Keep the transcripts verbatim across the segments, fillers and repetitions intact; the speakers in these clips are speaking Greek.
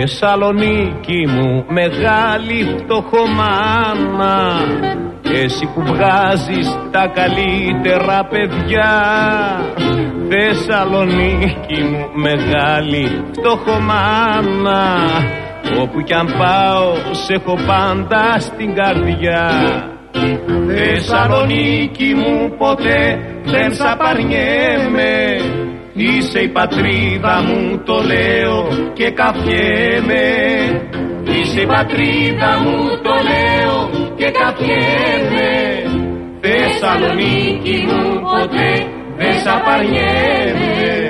Θεσσαλονίκη μου μεγάλη φτωχομάνα, εσύ που βγάζεις τα καλύτερα παιδιά. Θεσσαλονίκη μου μεγάλη φτωχομάνα, όπου κι αν πάω σε έχω πάντα στην καρδιά. Θεσσαλονίκη μου ποτέ δεν σ' απαρνιέμαι, είσαι η πατρίδα μου, το λέω και καφιέμαι. Είσαι η πατρίδα μου, το λέω και καφιέμαι. Θεσσαλονίκη μου ποτέ δεν σ' απαρνιέμαι.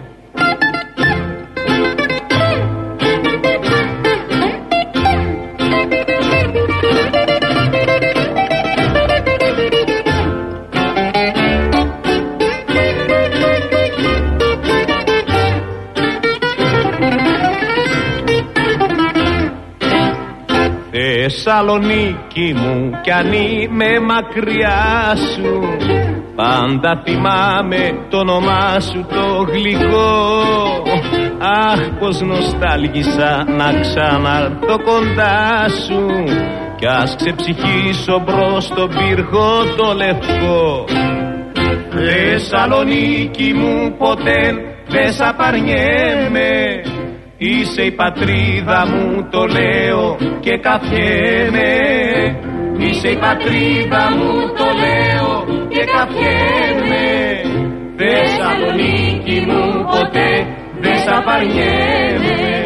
Θεσσαλονίκη μου κι αν είμαι μακριά σου, πάντα θυμάμαι το όνομά σου το γλυκό. Αχ, πως νοστάλγησα να ξαναρθώ κοντά σου, κι ας ξεψυχήσω μπρος στον πύργο το λευκό. Θεσσαλονίκη μου ποτέ δεν σ' απαρνιέμαι, είσαι η πατρίδα μου, το λέω και καφιέμαι. Είσαι η πατρίδα μου, το λέω και καφιέμαι. Θεσσαλονίκη μου ποτέ δεν σ' απαρνιέμαι.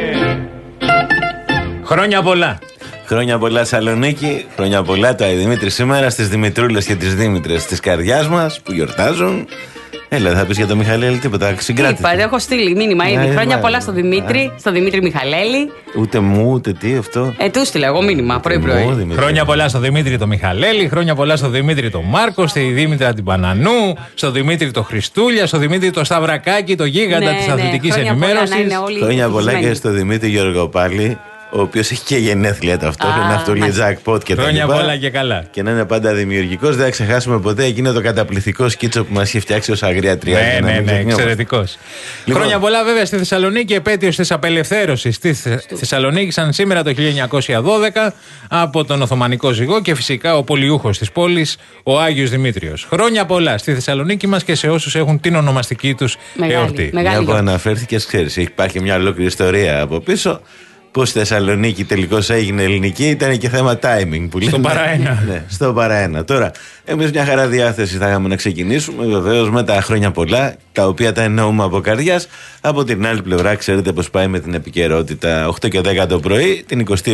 Χρόνια πολλά. Χρόνια πολλά Σαλονίκη, χρόνια πολλά το Δημήτρη σήμερα στις Δημητρούλες και τις Δήμητρες της καρδιάς μας που γιορτάζουν. Έλα, θα πεις για τον Μιχαλέλη τίποτα, συγκράτησε. Είπα, έχω στείλει μήνυμα ήδη. Yeah, χρόνια yeah, πολλά στον Δημήτρη, yeah. στον Δημήτρη Μιχαλέλη. Ούτε μου, ούτε τι αυτό. Ε, του στείλα εγώ μήνυμα πρωί-πρωί. Χρόνια πολλά στον Δημήτρη τον Μιχαλέλη, χρόνια πολλά στον Δημήτρη τον Μάρκο, στη Δήμητρα την Πανανού, στον Δημήτρη τον Χριστούλια, στον Δημήτρη τον Σταυρακάκη, το γίγαντα ναι, της ναι, αθλητικής ενημέρωσης. Χρόνια πολλά και στον Δημήτρη Γεωργοπάλη, ο οποίος έχει και γενέθλια ταυτόχρονα, αυτό λέει jackpot και τα χρόνια πολλά και καλά. Και να είναι πάντα δημιουργικός. Δεν θα ξεχάσουμε ποτέ εκείνο το καταπληκτικό σκίτσο που μας έχει φτιάξει ως Αγρία-Τρία. Ναι, ναι, ναι, εξαιρετικός. Λοιπόν, χρόνια πολλά βέβαια στη Θεσσαλονίκη, επέτειος της απελευθέρωσης της Θεσσαλονίκης, σαν σήμερα το χίλια εννιακόσια δώδεκα από τον Οθωμανικό ζυγό και φυσικά ο πολιούχος της πόλης, ο Άγιος Δημήτριος. Χρόνια πολλά στη Θεσσαλονίκη μας και σε όσους έχουν την ονομαστική τους εορτή. Μια που αναφέρθηκες, ξέρεις, υπάρχει μια ολόκληρη ιστορία από πίσω. Πώς η Θεσσαλονίκη τελικώς έγινε ελληνική, ήταν και θέμα timing που λέμε. Στο παραένα. Ναι, στο παραένα. Τώρα, εμείς μια χαρά διάθεση θα είχαμε να ξεκινήσουμε, βεβαίως με τα χρόνια πολλά, τα οποία τα εννοούμε από καρδιάς. Από την άλλη πλευρά, ξέρετε πώς πάει με την επικαιρότητα. οκτώ και δέκα το πρωί, την εικοστή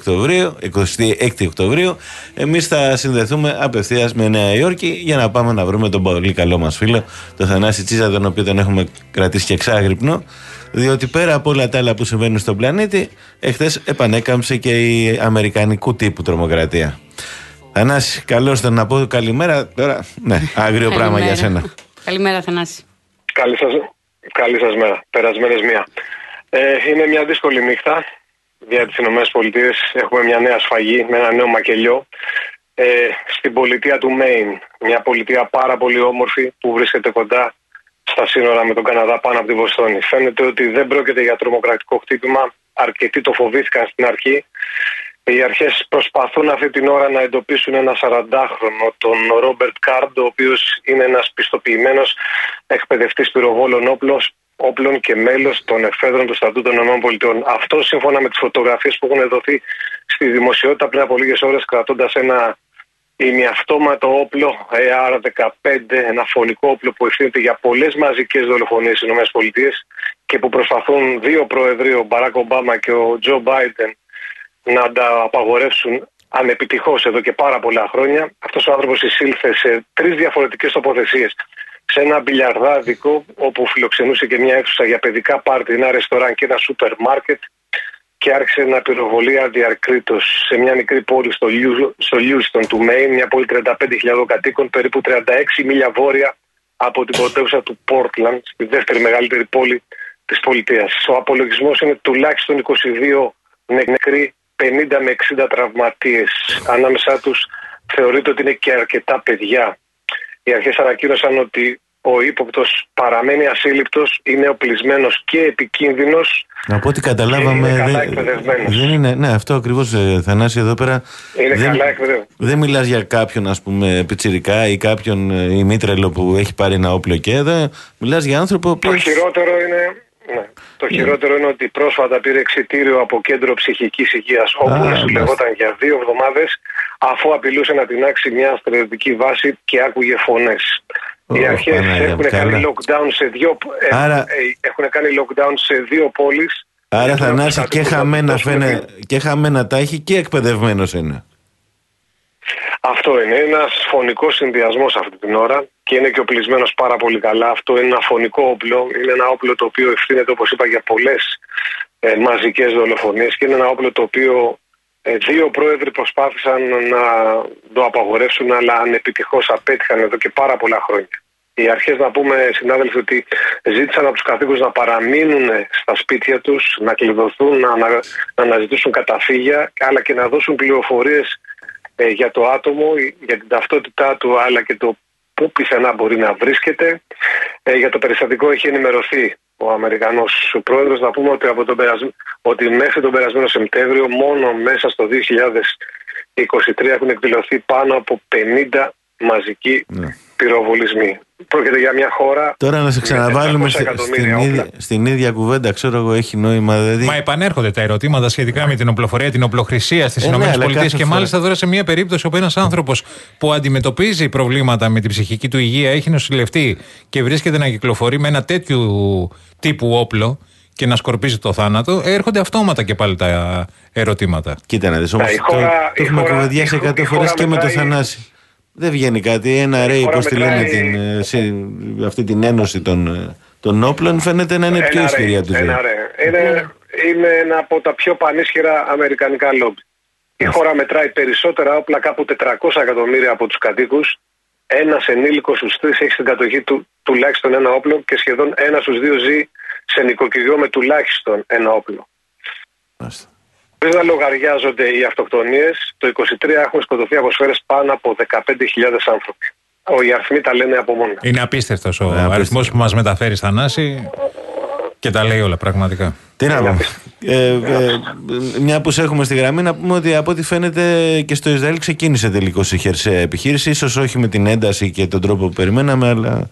έκτη Οκτωβρίου, εμείς θα συνδεθούμε απευθείας με Νέα Υόρκη για να πάμε να βρούμε τον πολύ καλό μας φίλο, τον Θανάση Τσίζα, τον οποίο τον έχουμε κρατήσει και εξάγρυπνο. Διότι πέρα από όλα τα άλλα που συμβαίνουν στον πλανήτη, εχθές επανέκαμψε και η αμερικανικού τύπου τρομοκρατία. Θανάση, καλώς τον να πω καλημέρα. Τώρα, ναι, άγριο πράγμα για σένα. Καλημέρα, Θανάση. Καλή σας, καλή σας μέρα. Περασμένες μία. Ε, είναι μια δύσκολη νύχτα για τις ΗΠΑ. Έχουμε μια νέα σφαγή με ένα νέο μακελιό ε, στην πολιτεία του Μέιν. Μια πολιτεία πάρα πολύ όμορφη που βρίσκεται κοντά στα σύνορα με τον Καναδά πάνω από τη Βοστόνη. Φαίνεται ότι δεν πρόκειται για τρομοκρατικό χτύπημα. Αρκετοί το φοβήθηκαν στην αρχή. Οι αρχές προσπαθούν αυτή την ώρα να εντοπίσουν ένα σαραντάχρονο, τον Ρόμπερτ Κάρντ, ο οποίος είναι ένας πιστοποιημένος εκπαιδευτής πυροβόλων όπλων, όπλων και μέλος των εφέδρων του στρατού των ΗΠΑ. Αυτό σύμφωνα με τις φωτογραφίες που έχουν δοθεί στη δημοσιότητα πριν από λίγες ώρες, κρατώντας ένα ημιαυτόματο όπλο έι αρ δεκαπέντε, ένα φωνικό όπλο που ευθύνεται για πολλές μαζικές δολοφονίες στις ΗΠΑ και που προσπαθούν δύο προεδροί, ο Μπαράκ Ομπάμα και ο Τζο Μπάιντεν, να τα απαγορεύσουν ανεπιτυχώς εδώ και πάρα πολλά χρόνια. Αυτός ο άνθρωπος εισήλθε σε τρεις διαφορετικές τοποθεσίες. Σε ένα μπιλιαρδάδικο όπου φιλοξενούσε και μια αίθουσα για παιδικά πάρτι, ένα ρεστοράν και ένα σούπερ μάρκετ, και άρχισε να πυροβολεί αδιακρίτως σε μια μικρή πόλη στο, Λιου, στο Λιούστον του Μέιν, μια πόλη τριάντα πέντε χιλιάδων κατοίκων, περίπου τριάντα έξι μίλια βόρεια από την πρωτεύουσα του Πόρτλαντ, τη δεύτερη μεγαλύτερη πόλη της πολιτείας. Ο απολογισμός είναι τουλάχιστον είκοσι δύο νεκροί, πενήντα με εξήντα τραυματίες. Ανάμεσά τους θεωρείται ότι είναι και αρκετά παιδιά. Οι αρχές ανακοίνωσαν ότι ο ύποπτος παραμένει ασύλληπτος, είναι οπλισμένος και επικίνδυνος. Από ό,τι καταλάβαμε, είναι καλά δεν, εκπαιδευμένος. δεν είναι, ναι, αυτό ακριβώς, Θανάση, εδώ πέρα. Είναι δεν, καλά εκπαιδευμένος. Δεν μιλάς για κάποιον, ας πούμε, πιτσιρικά ή κάποιον ημίτρελο που έχει πάρει ένα όπλο και εδώ. Μιλάς για άνθρωπο που. Το χειρότερο είναι. Ναι. Το yeah. χειρότερο είναι ότι πρόσφατα πήρε εξιτήριο από κέντρο ψυχικής υγείας, όπου ah, σου λεγόταν για δύο εβδομάδες, αφού απειλούσε να τεινάξει μια στρατιωτική βάση και άκουγε φωνές. Oh, Οι αρχές έχουν κάνει lockdown σε δύο, Άρα... έχουν κάνει lockdown σε δύο πόλεις. Άρα, Θανάση, και χαμένα, φαίνε, και χαμένα τα έχει και εκπαιδευμένος είναι. Αυτό είναι ένας φωνικός συνδυασμός αυτή την ώρα και είναι και οπλισμένος πάρα πολύ καλά. Αυτό είναι ένα φωνικό όπλο. Είναι ένα όπλο το οποίο ευθύνεται, όπως είπα, για πολλές ε, μαζικές δολοφονίες και είναι ένα όπλο το οποίο ε, δύο πρόεδροι προσπάθησαν να το απαγορεύσουν, αλλά ανεπιτυχώς απέτυχαν εδώ και πάρα πολλά χρόνια. Οι αρχές, να πούμε, συνάδελφοι, ότι ζήτησαν από τους κατοίκους να παραμείνουν στα σπίτια τους, να κλειδωθούν, να, να, να αναζητήσουν καταφύγια, αλλά και να δώσουν πληροφορίες ε, για το άτομο, για την ταυτότητά του, αλλά και το πού πιθανά μπορεί να βρίσκεται. Ε, για το περιστατικό έχει ενημερωθεί ο Αμερικανός πρόεδρος. Να πούμε ότι, από τον περασ... ότι μέχρι τον περασμένο Σεπτέμβριο, μόνο μέσα στο δύο χιλιάδες είκοσι τρία έχουν εκδηλωθεί πάνω από πενήντα μαζικοί ναι. πυροβολισμοί. Πρόκειται για μια χώρα. Τώρα να σε ξαναβάλουμε στη, στην, ίδια, στην ίδια κουβέντα, ξέρω εγώ, έχει νόημα. Δηλαδή... Μα επανέρχονται τα ερωτήματα σχετικά με την οπλοφορία, την οπλοχρησία στις ε, ΗΠΑ. Ναι, και μάλιστα τώρα σε μια περίπτωση όπου ένας άνθρωπος που αντιμετωπίζει προβλήματα με την ψυχική του υγεία, έχει νοσηλευτεί και βρίσκεται να κυκλοφορεί με ένα τέτοιου τύπου όπλο και να σκορπίζει το θάνατο, έρχονται αυτόματα και πάλι τα ερωτήματα. Κοίτα να δεις, όμως το, το έχουμε κουβεντιάσει εκατό φορές και με το Θανάση. Δεν βγαίνει κάτι. Ένα ρέι, πώς τη λένε, την, σε, αυτή την ένωση των, των όπλων, φαίνεται να είναι πιο ισχυρή από τη ζωή. Είναι, είναι ένα από τα πιο πανίσχυρα αμερικανικά λόμπι. Η χώρα μετράει περισσότερα όπλα, κάπου τετρακόσια εκατομμύρια από τους κατοίκους. Ένας ενήλικος στους τρεις έχει στην κατοχή του τουλάχιστον ένα όπλο και σχεδόν ένας στους δύο ζει σε νοικοκυριό με τουλάχιστον ένα όπλο. Μάλιστα. Πριν να λογαριάζονται οι αυτοκτονίες, το είκοσι τρία έχουν σκοτωθεί από σφαίρες πάνω από δεκαπέντε χιλιάδες άνθρωποι. Οι αριθμοί τα λένε από μόνο. Είναι απίστευτος ο αριθμός που μας μεταφέρει, Θανάση, και τα λέει όλα πραγματικά. Τι να πούμε. Ε, ε, μια που σε έχουμε στη γραμμή, να πούμε ότι από ό,τι φαίνεται και στο Ισραήλ ξεκίνησε τελικώς η χερσαία επιχείρηση. Ίσως όχι με την ένταση και τον τρόπο που περιμέναμε, αλλά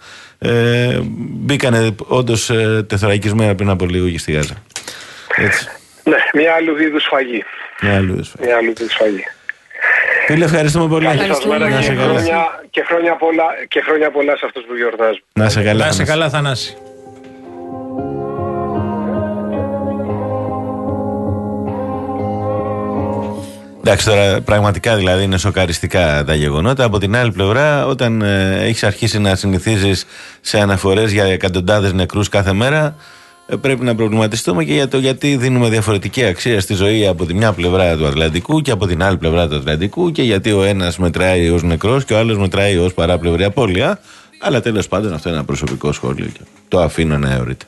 ε, μπήκανε όντως ε, τεθωρακισμένα πριν από λίγο και στη Γάζα. Έτσι. Ναι, μια άλλου είδους σφαγή. Μια άλλου είδους σφαγή. Μια άλλου είδους σφαγή. Φίλε, ευχαριστούμε πολύ. Καλή σας μέρα και, χρόνια, και, χρόνια πολλά, και χρόνια πολλά σε αυτούς που γιορτάζουν. Να σε καλά, να σε καλά, Θανάση. Εντάξει, τώρα πραγματικά δηλαδή είναι σοκαριστικά τα γεγονότα. Από την άλλη πλευρά, όταν ε, έχεις αρχίσει να συνηθίζεις σε αναφορές για εκατοντάδες νεκρούς κάθε μέρα, πρέπει να προβληματιστούμε και για το γιατί δίνουμε διαφορετική αξία στη ζωή από τη μια πλευρά του Ατλαντικού και από την άλλη πλευρά του Ατλαντικού, και γιατί ο ένας μετράει ως νεκρός και ο άλλος μετράει ως παράπλευρη απώλεια. Αλλά τέλος πάντων αυτό είναι ένα προσωπικό σχόλιο και το αφήνω να αιωρείται.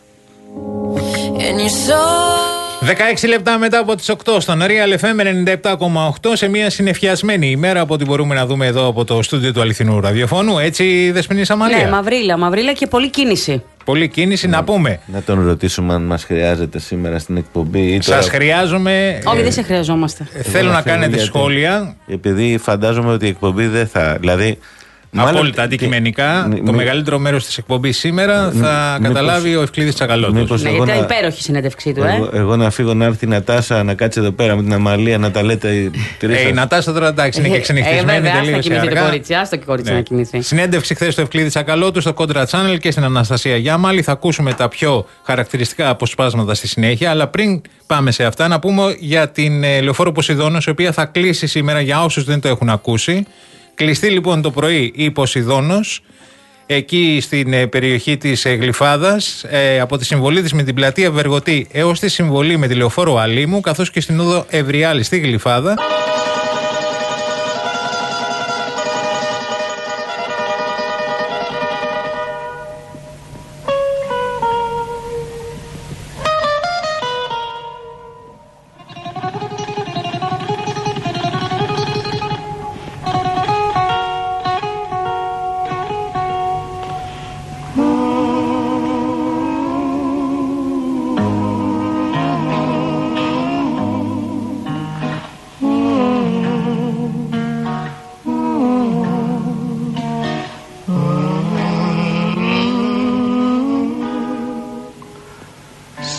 δεκαέξι λεπτά μετά από τις οκτώ στον Real εφ εμ ενενήντα επτά κόμμα οκτώ, σε μια συννεφιασμένη ημέρα από ό,τι μπορούμε να δούμε εδώ από το στούντιο του αληθινού ραδιοφώνου. Έτσι, Δεσποινή Σαμαλία. Ναι, μαυρίλα, μαυρίλα και πολλή κίνηση. Πολλή κίνηση, να, να πούμε. Να τον ρωτήσουμε αν μας χρειάζεται σήμερα στην εκπομπή. Σας τώρα... χρειάζομαι. Όχι, ε... δεν σε χρειαζόμαστε. Ε, θέλω να κάνετε γιατί... σχόλια. Επειδή φαντάζομαι ότι η εκπομπή δεν θα. Δηλαδή, απόλυτα αντικειμενικά, μη, το μη, μεγαλύτερο μέρος της εκπομπής σήμερα μη, θα μη, καταλάβει μήπως, ο Ευκλήδης Τσακαλώτος. Ναι, ήταν υπέροχη η συνέντευξή του, ε. Εγώ, εγώ να φύγω να έρθει η Νατάσα να κάτσει εδώ πέρα με την Αμαλία να τα λέτε. Ε, η Νατάσα τώρα εντάξει είναι και ξενυχτισμένη. Ε, βέβαια, άστα κοιμηθεί το κορίτσι, άστο και κορίτσι να κοιμηθεί. Συνέντευξη χθες στο Ευκλήδη Τσακαλώτου στο Contra Channel και στην Αναστασία Γιάμαλη. Θα ακούσουμε τα πιο χαρακτηριστικά αποσπάσματα στη συνέχεια. Αλλά πριν πάμε σε αυτά, να πούμε για την Λεωφόρο Ποσειδώνος, η οποία θα κλείσει σήμερα για όσους δεν το έχουν ακούσει. Κλειστή λοιπόν το πρωί η Ποσειδώνος, εκεί στην ε, περιοχή της ε, Γλυφάδας, ε, από τη συμβολή της με την πλατεία Βεργοτή έως τη συμβολή με τη Λεωφόρο Αλήμου, καθώς και στην όδο Ευριάλη στη Γλυφάδα.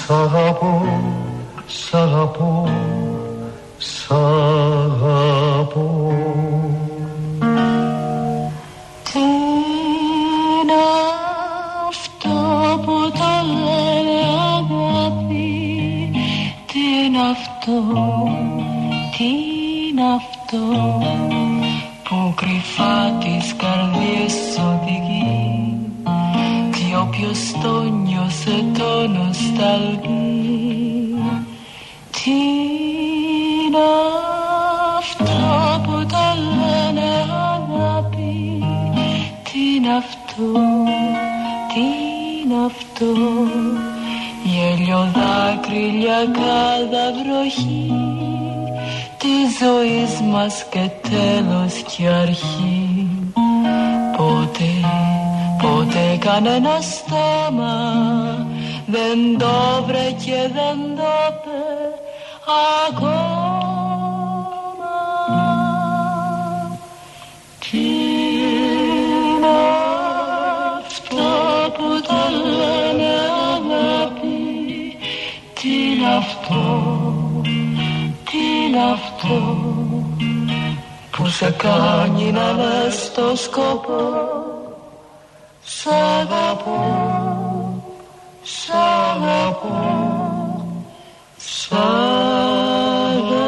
Σ' αγαπώ, σ' αγαπώ, σ' αγαπώ. Τι είναι αυτό που το λένε αγάπη? Τι είναι αυτό, τι είναι αυτό που κρυφά τις καρδιές οδηγεί? Κι όποιος το νιώσε το νοσταλγεί. Τι είναι αυτό που το λένε αγάπη? Τι είναι αυτό, τι είναι αυτό? Γέλιο, δάκρυλια, κάθε βροχή της ζωής μας και τέλος και αρχή. Ποτέ, ποτέ κανένα στόμα δεν το βρε και δεν το πε ακόμα. Τι είναι αυτό που το λένε αγάπη? Τι είναι αυτό, τι είναι αυτό που σε κάνει να λες το σκοπό? Σ' αγαπώ, σ' αγαπώ, σ' αγαπώ.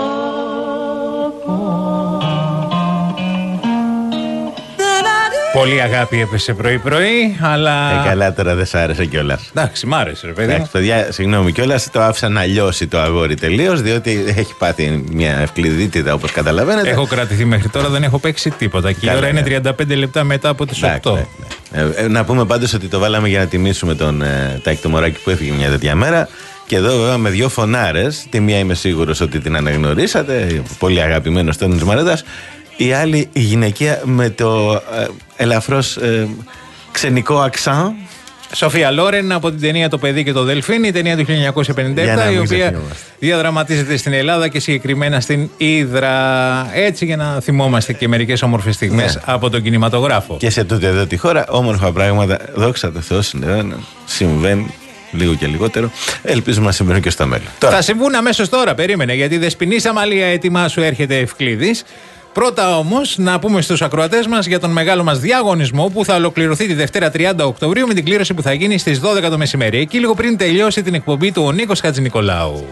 Πολύ αγάπη έπεσε πρωί-πρωί, αλλά. Ε, καλά, τώρα δεν σ' άρεσε κιόλας. Εντάξει, μ' άρεσε, ρε παιδί. Εντάξει, παιδιά, συγγνώμη κιόλας, το άφησα να λιώσει το αγόρι τελείως, διότι έχει πάθει μια ευκλειδίτιδα, όπως καταλαβαίνετε. Έχω κρατηθεί μέχρι τώρα, δεν έχω παίξει τίποτα. Και η ώρα είναι τριάντα πέντε λεπτά μετά από τις οκτώ. Ναι, ναι. Ε, ε, να πούμε πάντως ότι το βάλαμε για να τιμήσουμε τον ε, Τάκη το Μωράκη που έφυγε μια τέτοια μέρα. Και εδώ βέβαια με δύο φωνάρες. Τη μία είμαι σίγουρος ότι την αναγνωρίσατε. Πολύ αγαπημένος Τόνης Μαρέτας. Η άλλη η γυναικεία με το ε, ελαφρώς ε, ξενικό αξάν. Σοφία Λόρεν από την ταινία Το παιδί και το Δελφίνι, η ταινία του χίλια εννιακόσια πενήντα επτά, η οποία διαδραματίζεται στην Ελλάδα και συγκεκριμένα στην Ύδρα. Έτσι, για να θυμόμαστε και μερικές όμορφες στιγμές, ναι, από τον κινηματογράφο. Και σε τούτη εδώ τη χώρα, όμορφα πράγματα, δόξα τω Θεώ, συμβαίνουν. Λίγο και λιγότερο. Ελπίζουμε να συμβαίνουν και στο μέλλον. Τώρα. Θα συμβούν αμέσως τώρα, περίμενε, γιατί Δεσποινή Αμαλία, έτοιμά σου, έρχεται Ευκλήδης. Πρώτα όμως να πούμε στους ακροατές μας για τον μεγάλο μας διαγωνισμό που θα ολοκληρωθεί τη Δευτέρα τριάντα Οκτωβρίου με την κλήρωση που θα γίνει στις δώδεκα το μεσημέρι. Εκεί λίγο πριν τελειώσει την εκπομπή του ο Νίκος Χατζηνικολάου.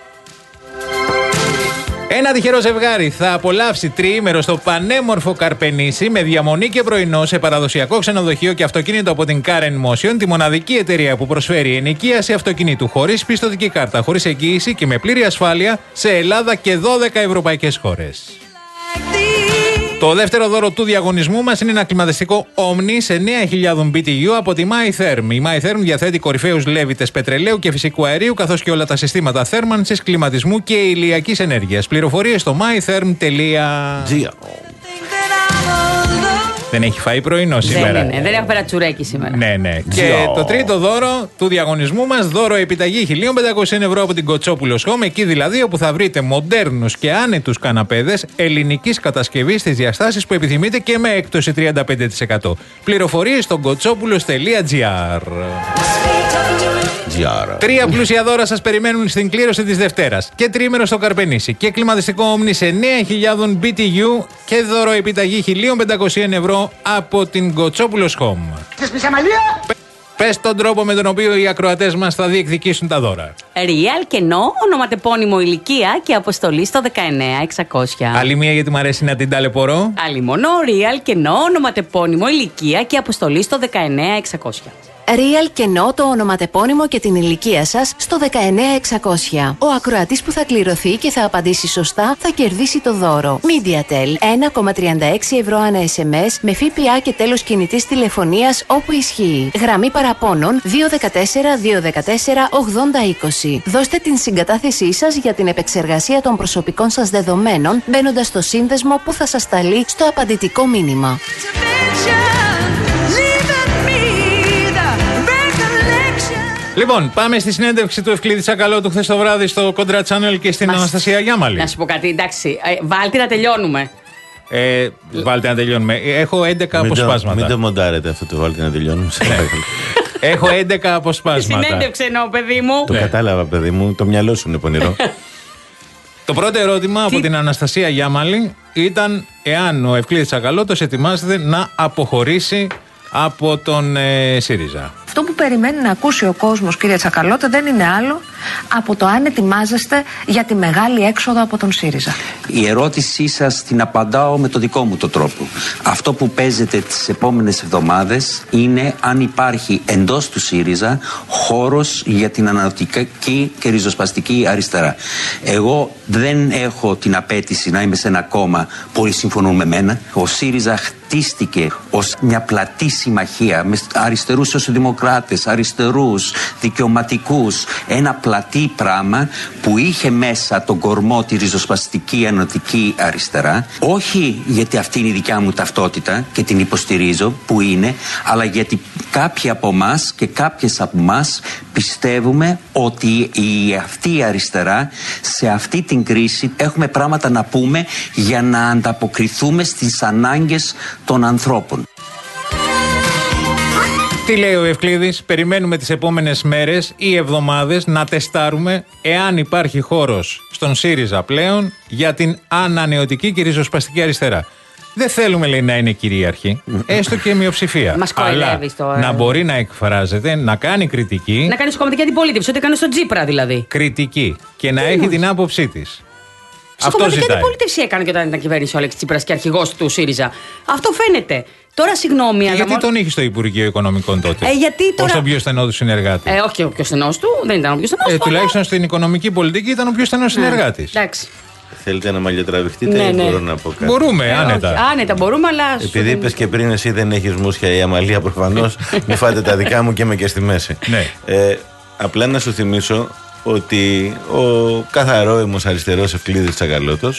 Ένα τυχερό ζευγάρι θα απολαύσει τριήμερο στο πανέμορφο Καρπενήσι με διαμονή και πρωινό σε παραδοσιακό ξενοδοχείο και αυτοκίνητο από την Car εν Motion, τη μοναδική εταιρεία που προσφέρει ενοικίαση αυτοκινήτου χωρίς πιστωτική κάρτα, χωρίς εγγύηση και με πλήρη ασφάλεια σε Ελλάδα και δώδεκα ευρωπαϊκές χώρες. Το δεύτερο δώρο του διαγωνισμού μας είναι ένα κλιματιστικό Omni σε εννέα χιλιάδες μπι τι γιου από τη MyTherm. Η MyTherm διαθέτει κορυφαίους λέβητες πετρελαίου και φυσικού αερίου, καθώς και όλα τα συστήματα θέρμανσης, κλιματισμού και ηλιακής ενέργειας. Πληροφορίες στο mytherm τελεία gr. Δεν έχει φάει πρωινό σήμερα. Δεν είναι, δεν έχω φέρα τσουρέκι σήμερα. Ναι, ναι. Και το τρίτο δώρο του διαγωνισμού μας, δώρο επιταγή χίλια πεντακόσια ευρώ από την Κοτσόπουλος Home, εκεί δηλαδή όπου θα βρείτε μοντέρνους και άνετους καναπέδες ελληνικής κατασκευής στις διαστάσεις που επιθυμείτε και με έκπτωση τριάντα πέντε τοις εκατό. Πληροφορίες στο κοτσόπουλος τελεία gr. Τρία πλούσια δώρα σας περιμένουν στην κλήρωση της Δευτέρας. Και τρίμερο στο Καρπενήσι. Και κλιματιστικό Omni σε εννέα χιλιάδες μπι τι γιου. Και δώρο επιταγή χίλια πεντακόσια ευρώ από την Κοτσόπουλος Home. Πες τον τρόπο με τον οποίο οι ακροατές μας θα διεκδικήσουν τα δώρα. Real κενό, ονοματεπώνυμο, ηλικία και αποστολή στο δεκαεννέα εξακόσια. Άλλη μία, γιατί μου αρέσει να την ταλαιπωρώ. Άλλη μόνο, Real κενό, ονοματεπώνυμο, ηλικία και αποστολή στο δεκαεννέα εξακόσια. Real κενό, το ονοματεπώνυμο και την ηλικία σας στο δεκαεννέα εξακόσια. Ο ακροατής που θα κληρωθεί και θα απαντήσει σωστά θα κερδίσει το δώρο. MediaTel ένα κόμμα τριάντα έξι ευρώ ανά ες εμ ες με ΦΠΑ και τέλος κινητής τηλεφωνίας όπου ισχύει. Γραμμή παραπώνων δύο ένα τέσσερα δύο ένα τέσσερα ογδόντα είκοσι. Δώστε την συγκατάθεσή σας για την επεξεργασία των προσωπικών σας δεδομένων μπαίνοντας στο σύνδεσμο που θα σας σταλεί στο απαντητικό μήνυμα. Λοιπόν, πάμε στη συνέντευξη του Ευκλήδη Τσακαλώτου χθες το βράδυ στο Contra Channel και στην Μας... Αναστασία Γιάμαλη. Να σου πω κάτι, εντάξει, ε, βάλτε να τελειώνουμε. Ε, βάλτε να τελειώνουμε. Έχω έντεκα αποσπάσματα. Μην το μοντάρετε αυτό το βάλτε να τελειώνουμε. Έχω έντεκα αποσπάσματα. Συνέντευξε εννοώ, παιδί μου. Το κατάλαβα, παιδί μου. Το μυαλό σου είναι πονηρό. Το πρώτο ερώτημα από την Αναστασία Γιάμαλη ήταν εάν ο Ευκλήδης Τσακαλώτος ετοιμάζεται να αποχωρήσει από τον ε, ΣΥΡΙΖΑ. Αυτό που περιμένει να ακούσει ο κόσμος, κύριε Τσακαλώτα, δεν είναι άλλο από το αν ετοιμάζεστε για τη μεγάλη έξοδο από τον ΣΥΡΙΖΑ. Η ερώτησή σας την απαντάω με το δικό μου το τρόπο. Αυτό που παίζεται τις επόμενες εβδομάδες είναι αν υπάρχει εντός του ΣΥΡΙΖΑ χώρος για την αναρρωτική και ριζοσπαστική αριστερά. Εγώ δεν έχω την απέτηση να είμαι σε ένα κόμμα που όλοι συμφωνούν με μένα. Ο ΣΥΡΙΖΑ χτίστηκε ως μια πλατή συμμαχία με αριστερούς σοσιαλδημοκράτες, αριστερούς, δικαιωματικούς, ένα πλατή πράγμα που είχε μέσα τον κορμό τη ριζοσπαστική ενωτική αριστερά, όχι γιατί αυτή είναι η δικιά μου ταυτότητα και την υποστηρίζω που είναι, αλλά γιατί κάποιοι από εμάς και κάποιες από εμάς πιστεύουμε ότι η αυτή η αριστερά σε αυτή την κρίση έχουμε πράγματα να πούμε για να ανταποκριθούμε στις ανάγκες των ανθρώπων. Τι λέει ο Ευκλήδης, περιμένουμε τις επόμενες μέρες ή εβδομάδες να τεστάρουμε εάν υπάρχει χώρος στον ΣΥΡΙΖΑ πλέον για την ανανεωτική και ριζοσπαστική αριστερά. Δεν θέλουμε, λέει, να είναι κυρίαρχη, έστω και μειοψηφία. Μας κοροϊδεύεις τώρα. Να μπορεί να εκφράζεται, να κάνει κριτική. Να κάνει κομματική αντιπολίτευση, ό,τι έκανε στον Τσίπρα δηλαδή. Κριτική και να έχει την άποψή της. Αυτό κομματική ζητάει. αντιπολίτευση έκανε και όταν ήταν κυβέρνηση ο Αλέξης Τσίπρας και αρχηγός του ΣΥΡΙΖΑ. Αυτό φαίνεται. Τώρα, συγγνώμη, αλλά. Γιατί τον είχε στο Υπουργείο Οικονομικών τότε. Ε, γιατί τώρα. Ως τον πιο στενό του συνεργάτη. Ε, όχι ο πιο στενός του, δεν ήταν ο πιο στενός Ε, του. τουλάχιστον στην οικονομική πολιτική ήταν ο πιο στενός συνεργάτης. Εντάξει. Θέλετε να μαλλιοτραβηχτείτε Ναι, ή ναι. μπορώ να πω κάτι? Μπορούμε, Ε, άνετα. όχι, άνετα μπορούμε, αλλά. Επειδή είπε και πριν, εσύ δεν έχει μουσια, η Αμαλία προφανώς. Μη φάτε τα δικά μου και είμαι και στη μέση. Ναι. Ε, απλά να σου θυμίσω ότι ο καθαρόημος αριστερός Ευκλήδης Τσακαλώτος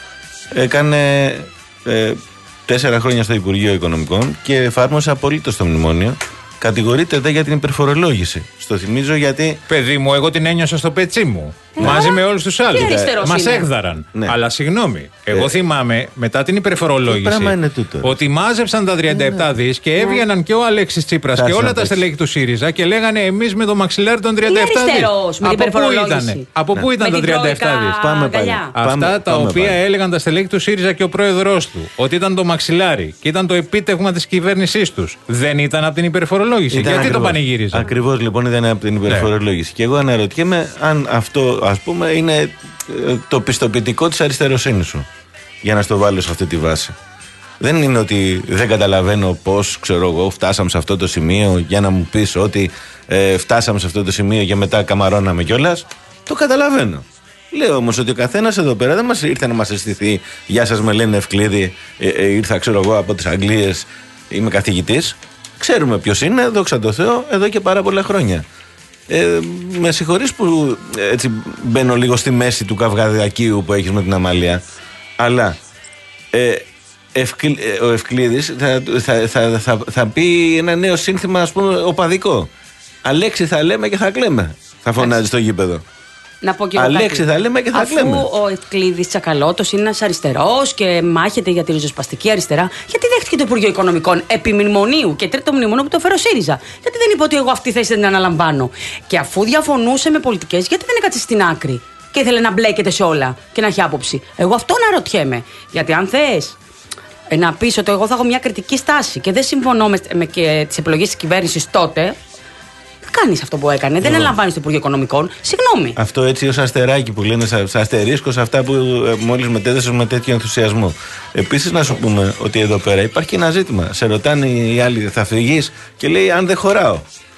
έκανε ε, τέσσερα χρόνια στο Υπουργείο Οικονομικών και εφάρμοσε απολύτως το μνημόνιο. Κατηγορείται δε για την υπερφορολόγηση. Στο θυμίζω γιατί. Παιδί μου, εγώ την ένιωσα στο πετσί μου. Μαζί με όλους τους άλλους. Μας είναι. έκδαραν. Ναι. Αλλά συγγνώμη, εγώ Ε, θυμάμαι μετά την τι υπερφορολόγηση πράγμα είναι τούτο? ότι μάζεψαν τα τριάντα επτά δις και έβγαιναν και ο Αλέξης Τσίπρας Κάτσε και όλα να τα πεις. στελέχη του ΣΥΡΙΖΑ και λέγανε εμείς με το μαξιλάρι των τριάντα επτά δις. αριστερός με την Από πού υπερφορολόγηση? ήτανε? Από πού ήταν Με τα την τριάντα επτά Τρόικα δις? Πάμε πάλι. αγκαλιά. Αυτά Πάμε- τα πάμε οποία πάλι. έλεγαν τα στελέχη του ΣΥΡΙΖΑ και ο πρόεδρος του, ότι ήταν το μαξιλάρι και ήταν το επίτευγμα της κυβέρνησής τους, δεν ήταν από την υπερφορολόγηση? Ήταν Γιατί το ακριβώς. πανηγύριζαν? Ακριβώς λοιπόν ήταν από την υπερφορολόγηση. Και εγώ αναρωτιέμαι αν αυτό, ας πούμε, είναι ε, το πιστοποιητικό της αριστεροσύνης σου. Για να στο βάλω σε αυτή τη βάση. Δεν είναι ότι δεν καταλαβαίνω πώς, ξέρω εγώ, φτάσαμε σε αυτό το σημείο για να μου πεις ότι ε, φτάσαμε σε αυτό το σημείο και μετά καμαρώναμε κιόλας. Το καταλαβαίνω. Λέω όμως ότι ο καθένας εδώ πέρα δεν μας ήρθε να μας αισθηθεί. Γεια σας, με λένε Ευκλήδη. Ε, ε, ήρθα, ξέρω εγώ, από τις Αγγλίες. Είμαι καθηγητής. Ξέρουμε ποιος είναι, δόξα τω Θεώ, εδώ και πάρα πολλά χρόνια. Ε, με συγχωρείς που έτσι μπαίνω λίγο στη μέση του καυγαδιακίου που έχεις με την Αμαλία, αλλά ε, ευκλ, ε, ο Ευκλήδης θα, θα, θα, θα, θα πει ένα νέο σύνθημα, ας πούμε, οπαδικό. Αλέξη θα λέμε και θα κλαίμε, θα φωνάζει στο γήπεδο. Να πω και εγώ Αλέξη κάτι. θα λέμε και θα Αφού κλαίμε. ο Ευκλήδης Τσακαλώτος είναι ένας αριστερός και μάχεται για τη ριζοσπαστική αριστερά, γιατί δέχτηκε το Υπουργείο Οικονομικών επί μνημονίου και τρίτο μνημονίο που το φέρω ΣΥΡΙΖΑ? Γιατί δεν είπε ότι εγώ αυτή τη θέση δεν την αναλαμβάνω? Και αφού διαφωνούσε με πολιτικές, γιατί δεν έκατσε στην άκρη και ήθελε να μπλέκεται σε όλα και να έχει άποψη? Εγώ αυτό να ρωτιέμαι. Γιατί αν θες ε, να πεις ότι εγώ θα έχω μια κριτική στάση και δεν συμφωνώ με, με και τις επιλογές της κυβέρνησης τότε. Κάνεις αυτό που έκανε. Δεν αναλαμβάνεις το Υπουργείο Οικονομικών. Συγγνώμη. Αυτό έτσι ως αστεράκι που λένε, σαν αστερίσκο σε αυτά που ε, μόλις μετέδεσες με τέτοιο ενθουσιασμό. Επίσης να σου πούμε ότι εδώ πέρα υπάρχει και ένα ζήτημα. Σε ρωτάνε οι άλλοι, θα φυγείς, και λέει αν δεν χωράω.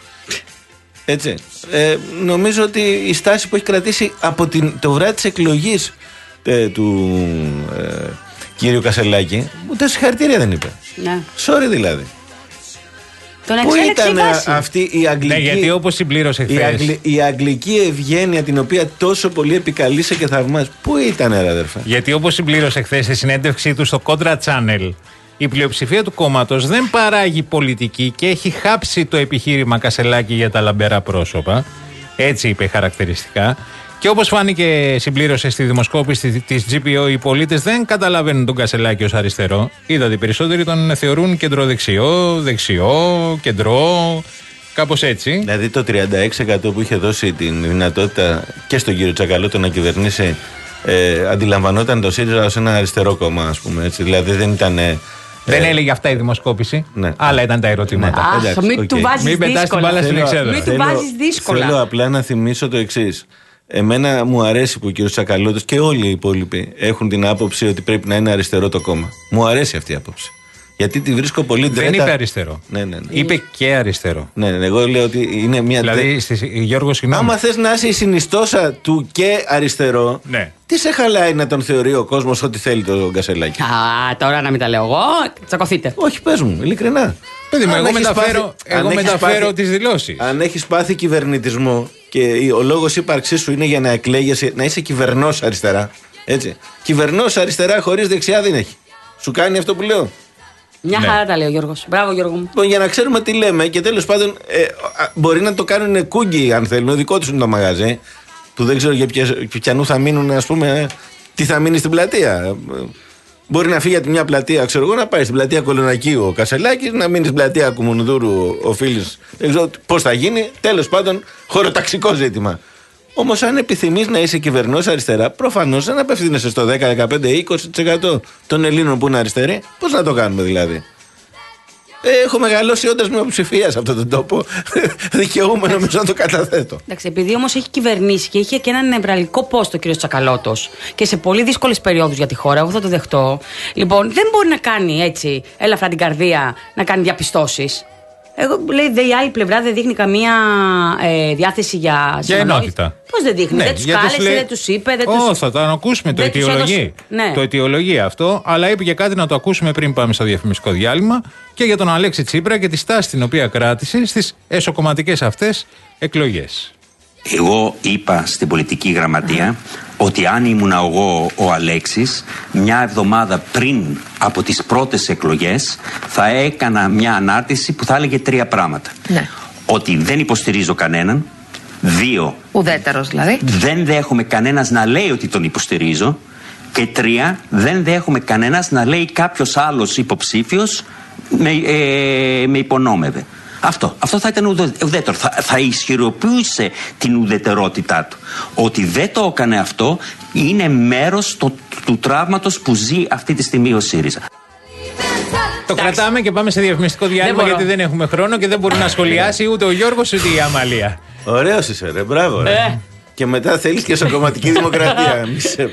Έτσι. Ε, νομίζω ότι η στάση που έχει κρατήσει από την, το βράδυ της εκλογής ε, του ε, κύριου Κασελάκη, ούτε συγχαρητήρια δεν είπε. Ναι. Sorry δηλαδή. Τον Πού εξέλεξε η ήταν βάση. αυτή η αγγλική, Ναι, γιατί όπως συμπλήρωσε η, χθες. αγγλ, η αγγλική ευγένεια την οποία τόσο πολύ επικαλείσαι και θαυμάζεις? Πού ήταν, ρε αδερφέ? Γιατί όπως συμπλήρωσε χθες στη συνέντευξή του στο Contra Channel, η πλειοψηφία του κόμματος δεν παράγει πολιτική και έχει χάψει το επιχείρημα Κασελάκη για τα λαμπερά πρόσωπα. Έτσι είπε χαρακτηριστικά. Και όπως φάνηκε, συμπλήρωσε στη δημοσκόπηση της τζι πι ο, οι πολίτες δεν καταλαβαίνουν τον Κασελάκη ως αριστερό. Είδατε, οι περισσότεροι τον θεωρούν κεντροδεξιό, δεξιό, κεντρό. Κάπως έτσι. Δηλαδή το τριάντα έξι τοις εκατό που είχε δώσει την δυνατότητα και στον κύριο Τσακαλώτο να κυβερνήσει, ε, αντιλαμβανόταν το ΣΥΡΙΖΑ ως ένα αριστερό κόμμα, ας πούμε. Έτσι. Δηλαδή δεν ήταν. Ε, δεν έλεγε αυτά η δημοσκόπηση. Ναι. Άλλα ήταν τα ερωτήματα. Ναι. Αχ, μην okay. του βάζεις μην πετάς την μπάλα στην εξέδρα. Μην του βάζεις δύσκολα. Θέλω απλά να θυμίσω το εξής. Εμένα μου αρέσει που ο κύριος Τσακαλώτος και όλοι οι υπόλοιποι έχουν την άποψη ότι πρέπει να είναι αριστερό το κόμμα. Μου αρέσει αυτή η άποψη. Γιατί τη βρίσκω πολύ ντρέτα. Δεν είπε αριστερό. Ναι, ναι, ναι. Είπε και αριστερό. Ναι, ναι, εγώ λέω ότι είναι μια. Δηλαδή, στη, Γιώργο, συγγνώμη. Άμα θες να είσαι η συνιστόσα του και αριστερό, ναι. Τι σε χαλάει να τον θεωρεί ο κόσμος ό,τι θέλει το Κασελάκη. Α, τώρα να μην τα λέω εγώ, τσακωθείτε. Όχι, πες μου, ειλικρινά. Παιδί μου, εγώ μεταφέρω, πάθει, εγώ μεταφέρω τις δηλώσεις. Αν έχεις πάθει κυβερνητισμό και ο λόγος ύπαρξής σου είναι για να εκλέγεσαι, να είσαι κυβερνός αριστερά. Έτσι. Κυβερνός αριστερά χωρίς δεξιά δεν έχει. Σου κάνει αυτό που λέω. Μια ναι. χαρά τα λέει ο Γιώργος. Μπράβο, Γιώργο μου. Λοιπόν, για να ξέρουμε τι λέμε και τέλος πάντων ε, μπορεί να το κάνουν κούγκι αν θέλουν. Δικό τους είναι το μαγαζί. Που δεν ξέρω για ποιανού θα μείνουν, ας πούμε, τι θα μείνει στην πλατεία. Μπορεί να φύγει από μια πλατεία, ξέρω εγώ, να πάει στην πλατεία Κολονακίου ο Κασελάκης, να μείνει στην πλατεία Κουμουνδούρου ο Φίλης. Δεν ξέρω πώς θα γίνει. Τέλος πάντων, χωροταξικό ζήτημα. Όμως, αν επιθυμείς να είσαι κυβερνός αριστερά, προφανώς δεν απευθύνεσαι στο δέκα, δεκαπέντε ή είκοσι τοις εκατό των Ελλήνων που είναι αριστεροί. Πώς να το κάνουμε δηλαδή. Έχω μεγαλώσει όντας με υποψηφία σε αυτόν τον τόπο. Δικαιούμαι νομίζω να το καταθέτω. Εντάξει, επειδή όμως έχει κυβερνήσει και είχε και έναν νευραλικό πόστο ο κ. Τσακαλώτος και σε πολύ δύσκολες περιόδους για τη χώρα, εγώ θα το δεχτώ. Λοιπόν, δεν μπορεί να κάνει έτσι έλαφρα την καρδία να κάνει διαπιστώσεις. Εγώ λέει δε, η άλλη πλευρά δεν δείχνει καμία ε, διάθεση για Για ενότητα. Πώς δεν δείχνει, ναι, δεν τους κάλεσε, λέει... δεν τους είπε. Δεν Όχι, τους... θα το ακούσουμε, το αιτιολογεί. Ναι. Το αιτιολογεί αυτό, αλλά είπε και κάτι να το ακούσουμε πριν πάμε στο διαφημιστικό διάλειμμα και για τον Αλέξη Τσίπρα και τη στάση την οποία κράτησε στις εσωκομματικές αυτές εκλογές. Εγώ είπα στην πολιτική γραμματεία ότι αν ήμουν εγώ ο Αλέξης, μια εβδομάδα πριν από τις πρώτες εκλογές θα έκανα μια ανάρτηση που θα έλεγε τρία πράγματα. Ναι. Ότι δεν υποστηρίζω κανέναν. Δύο. Ουδέτερος δηλαδή. Δεν δέχομαι κανένας να λέει ότι τον υποστηρίζω. Και τρία. Δεν δέχομαι κανένας να λέει κάποιος άλλος υποψήφιος με, ε, με υπονόμευε. Αυτό, αυτό θα ήταν ουδέτερο. Θα, θα ισχυροποιούσε την ουδετερότητά του. Ότι δεν το έκανε αυτό είναι μέρος το, του τραύματος που ζει αυτή τη στιγμή ο ΣΥΡΙΖΑ. Το κρατάμε και πάμε σε διαφημιστικό διάλειμμα γιατί δεν έχουμε χρόνο και δεν μπορεί να σχολιάσει ούτε ο Γιώργος ούτε η Αμαλία. Ωραίος είσαι ρε, μπράβο ρε. Ε. Και μετά θέλεις και σε κομματική δημοκρατία.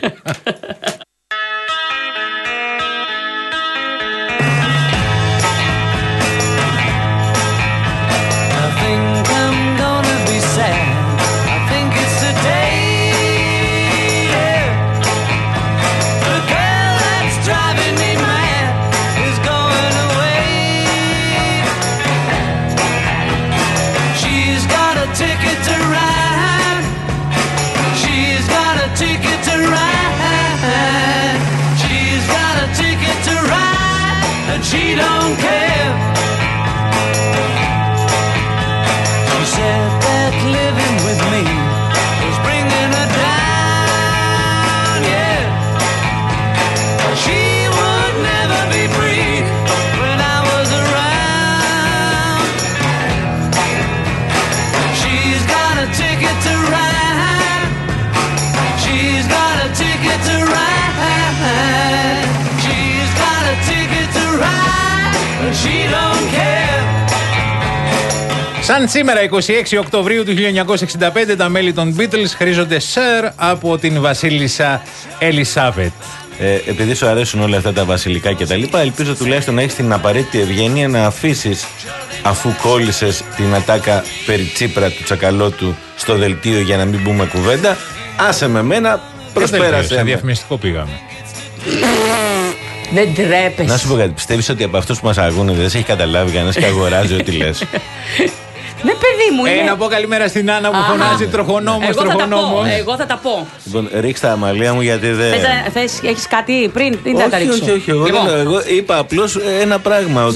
She don't care. She said that living with me was bringing her down, yeah. She would never be free when I was around. She's got a ticket to ride. She's got a ticket to ride. She's got a ticket to ride, but she don't care. Σαν σήμερα, εικοστή έκτη Οκτωβρίου του χίλια εννιακόσια εξήντα πέντε, τα μέλη των Beatles χρήζονται Sir από την βασίλισσα Ελισάβετ. Ε, επειδή σου αρέσουν όλα αυτά τα βασιλικά και τα λοιπά, ελπίζω τουλάχιστον να έχεις την απαραίτητη ευγένεια να αφήσεις, αφού κόλλησες την ατάκα περί Τσίπρα του Τσακαλώτου στο δελτίο για να μην πούμε κουβέντα, άσε με μένα, προσπέρασε. Σε διαφημιστικό πήγαμε. Δεν τρέπεσαι. Να σου πω κάτι, πιστεύεις ότι από αυτούς που μας αγούνε δεν σε έχει καταλάβει κανένας και αγοράζει ό,τι λες? Ναι, παιδί μου. Ε, είναι... να πω καλημέρα στην Άννα που φωνάζει τροχονόμος, εγώ τροχονόμος. Θα εγώ θα τα πω. Λοιπόν, ρίξτε τα Αμαλία μου γιατί δεν. Θες, έχεις κάτι πριν, δεν όχι, θα τα ρίξω. όχι, όχι, εγώ, λοιπόν. δεν, εγώ είπα απλώς ένα πράγμα, ότι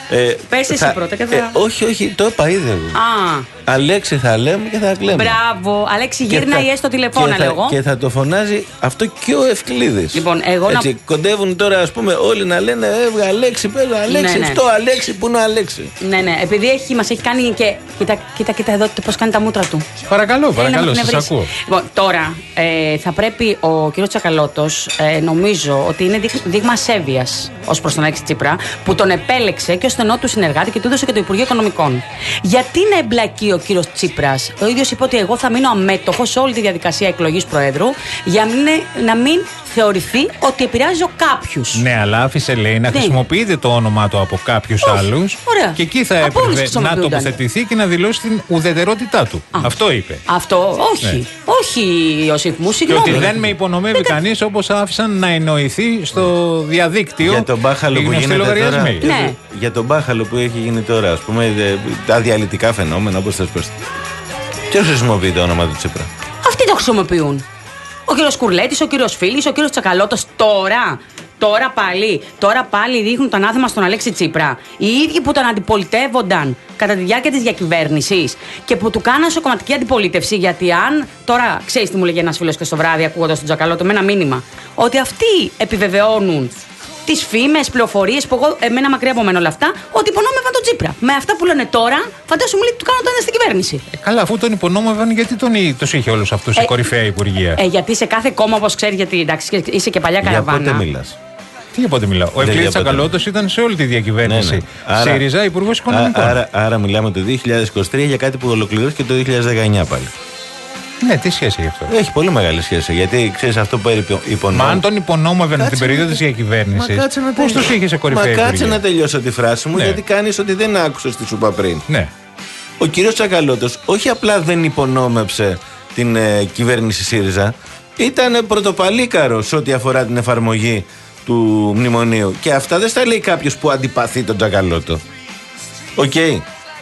Ε, Πες εσύ πρώτα και θα... ε, όχι, όχι, το είπα ήδη εγώ. Α. Αλέξη θα λέμε και θα κλαίμε. Μπράβο. Αλέξη, γύρνα ή έστω τηλεφώνα, λέω εγώ. Και θα το φωνάζει αυτό και ο Ευκλήδης. Λοιπόν, εγώ Έτσι, να... κοντεύουν τώρα, ας πούμε, όλοι να λένε ε, Αλέξη, παίζω Αλέξη, ναι, ναι. στο Αλέξη, πού είναι ο Αλέξη. Ναι, ναι, επειδή έχει, μας έχει κάνει και. Κοίτα, κοίτα, κοίτα εδώ πώς κάνει τα μούτρα του. Παρακαλώ, παρακαλώ, σας ακούω. Λοιπόν, τώρα ε, θα πρέπει ο κ. Τσακαλώτος, ε, νομίζω ότι είναι δείγμα ασέβειας ως προς τον Αλέξη Τσίπρα, που τον επέλεξε και ως στενό του συνεργάτη και του έδωσε και το Υπουργείο Οικονομικών. Γιατί να εμπλακεί ο κ. Τσίπρας? Ο ίδιος είπε ότι εγώ θα μείνω αμέτωχος σε όλη τη διαδικασία εκλογής Προέδρου για μην, να μην θεωρηθεί ότι επηρεάζω κάποιους. Ναι, αλλά άφησε, λέει, να ναι. χρησιμοποιείται το όνομά του από κάποιους άλλους. Ωραία. Και εκεί θα έπρεπε να τοποθετηθεί και να δηλώσει την ουδετερότητά του. Α. Αυτό είπε. Αυτό, όχι. Ναι. Όχι, Ιωσήφ μου, συγγνώμη. Και ότι δεν με υπονομεύει δεν... κανείς, όπως άφησαν να εννοηθεί στο διαδίκτυο. Για τον μπάχαλο που γίνεται τώρα. Ναι. Για τον μπάχαλο που έχει γίνει τώρα, ας πούμε, τα διαλυτικά φαινόμενα, όπως θες πες. Ποιος χρησιμοποιεί το όνομα του Τσίπρα? Αυτοί το χρησιμοποιούν. Ο κύριος Κουρλέτης, ο κύριος Φίλης, ο κύριος Τσακαλώτος. Τώρα, τώρα πάλι, τώρα πάλι ρίχνουν το ανάθεμα στον Αλέξη Τσίπρα. Οι ίδιοι που τον αντιπολιτεύονταν κατά τη διάρκεια της διακυβέρνησης και που του κάναν σε κομματική αντιπολίτευση. Γιατί αν. Τώρα, ξέρεις τι μου λέγει ένας φίλος και στο βράδυ, ακούγοντας τον Τσακαλώτο, με ένα μήνυμα. Ότι αυτοί επιβεβαιώνουν τις φήμες, πληροφορίες που εγώ, εμένα μακριά από μένα όλα αυτά, ότι υπονόμευαν τον Τσίπρα. Με αυτά που λένε τώρα, φαντάσου μου λέει του κάνουν όταν ήταν στην κυβέρνηση. Ε, καλά, αφού τον υπονόμευαν, γιατί τον τους είχε όλους αυτούς ε, η κορυφαία υπουργεία. Ε, γιατί σε κάθε κόμμα, όπως ξέρει, γιατί εντάξει, είσαι και παλιά καραβάνα. Για πότε μιλάς? Τι για πότε μιλάω? Ο Ευκλήδης Τσακαλώτος ήταν σε όλη τη διακυβέρνηση. Ναι, ναι. Άρα, ΣΥΡΙΖΑ, Υπουργός Οικονομικών. Άρα, άρα μιλάμε το δύο χιλιάδες είκοσι τρία για κάτι που ολοκληρώθηκε το δύο χιλιάδες δεκαεννιά πάλι. Ναι, τι σχέση έχει αυτό? Έχει πολύ μεγάλη σχέση. Γιατί ξέρεις αυτό που υπονόμευε. Μα αν τον υπονόμευαν την περίοδο της διακυβέρνησης, πώς τους είχε σε κορυφαία υπουργεία? Μα κάτσε να τελειώσω τη φράση μου, ναι. Γιατί κάνεις ότι δεν άκουσες τι σου είπα πριν. Ναι. Ο κύριος Τσακαλώτος όχι απλά δεν υπονόμευσε την ε, κυβέρνηση ΣΥΡΙΖΑ, ήταν πρωτοπαλίκαρος ό,τι αφορά την εφαρμογή του μνημονίου. Και αυτά δεν στα λέει κάποιος που αντιπαθεί τον Τσακαλώτο. Οκ. Okay.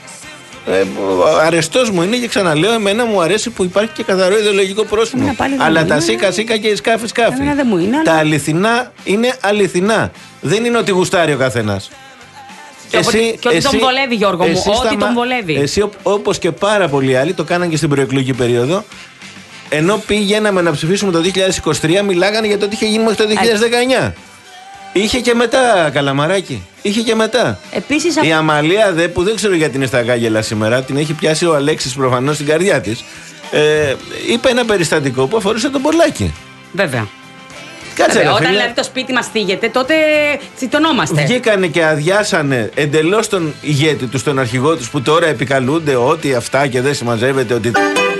Ε, αρεστός μου είναι και ξαναλέω, εμένα μου αρέσει που υπάρχει και καθαρό ιδεολογικό πρόσημο. Ναι, αλλά τα σίκα σίκα και η σκάφη σκάφη. Είναι, τα αληθινά είναι αληθινά. Δεν είναι ότι γουστάρει ο καθένας. Και, εσύ, και ότι εσύ, τον βολεύει, Γιώργο μου. Ότι τον βολεύει. Εσύ, όπως και πάρα πολλοί άλλοι, το κάναν και στην προεκλογική περίοδο. Ενώ πήγαιναμε να ψηφίσουμε το δύο χιλιάδες είκοσι τρία, μιλάγανε για το τι είχε γίνει μέχρι το δύο χιλιάδες δεκαεννιά. Είχε και μετά, Καλαμαράκι. Είχε και μετά. Επίσης, η Αμαλία δε, που δεν ξέρω γιατί είναι στα γάγελα σήμερα, την έχει πιάσει ο Αλέξης προφανώς στην καρδιά της. Ε, είπε ένα περιστατικό που αφορούσε τον Πολάκη. Βέβαια. Κάτσε, Βέβαια, όταν φίλε. δηλαδή το σπίτι μας θίγεται, τότε τσιτωνόμαστε. Βγήκανε και αδειάσανε εντελώς τον ηγέτη τους, τον αρχηγό τους, που τώρα επικαλούνται ότι αυτά και δεν συμμαζεύεται, ότι.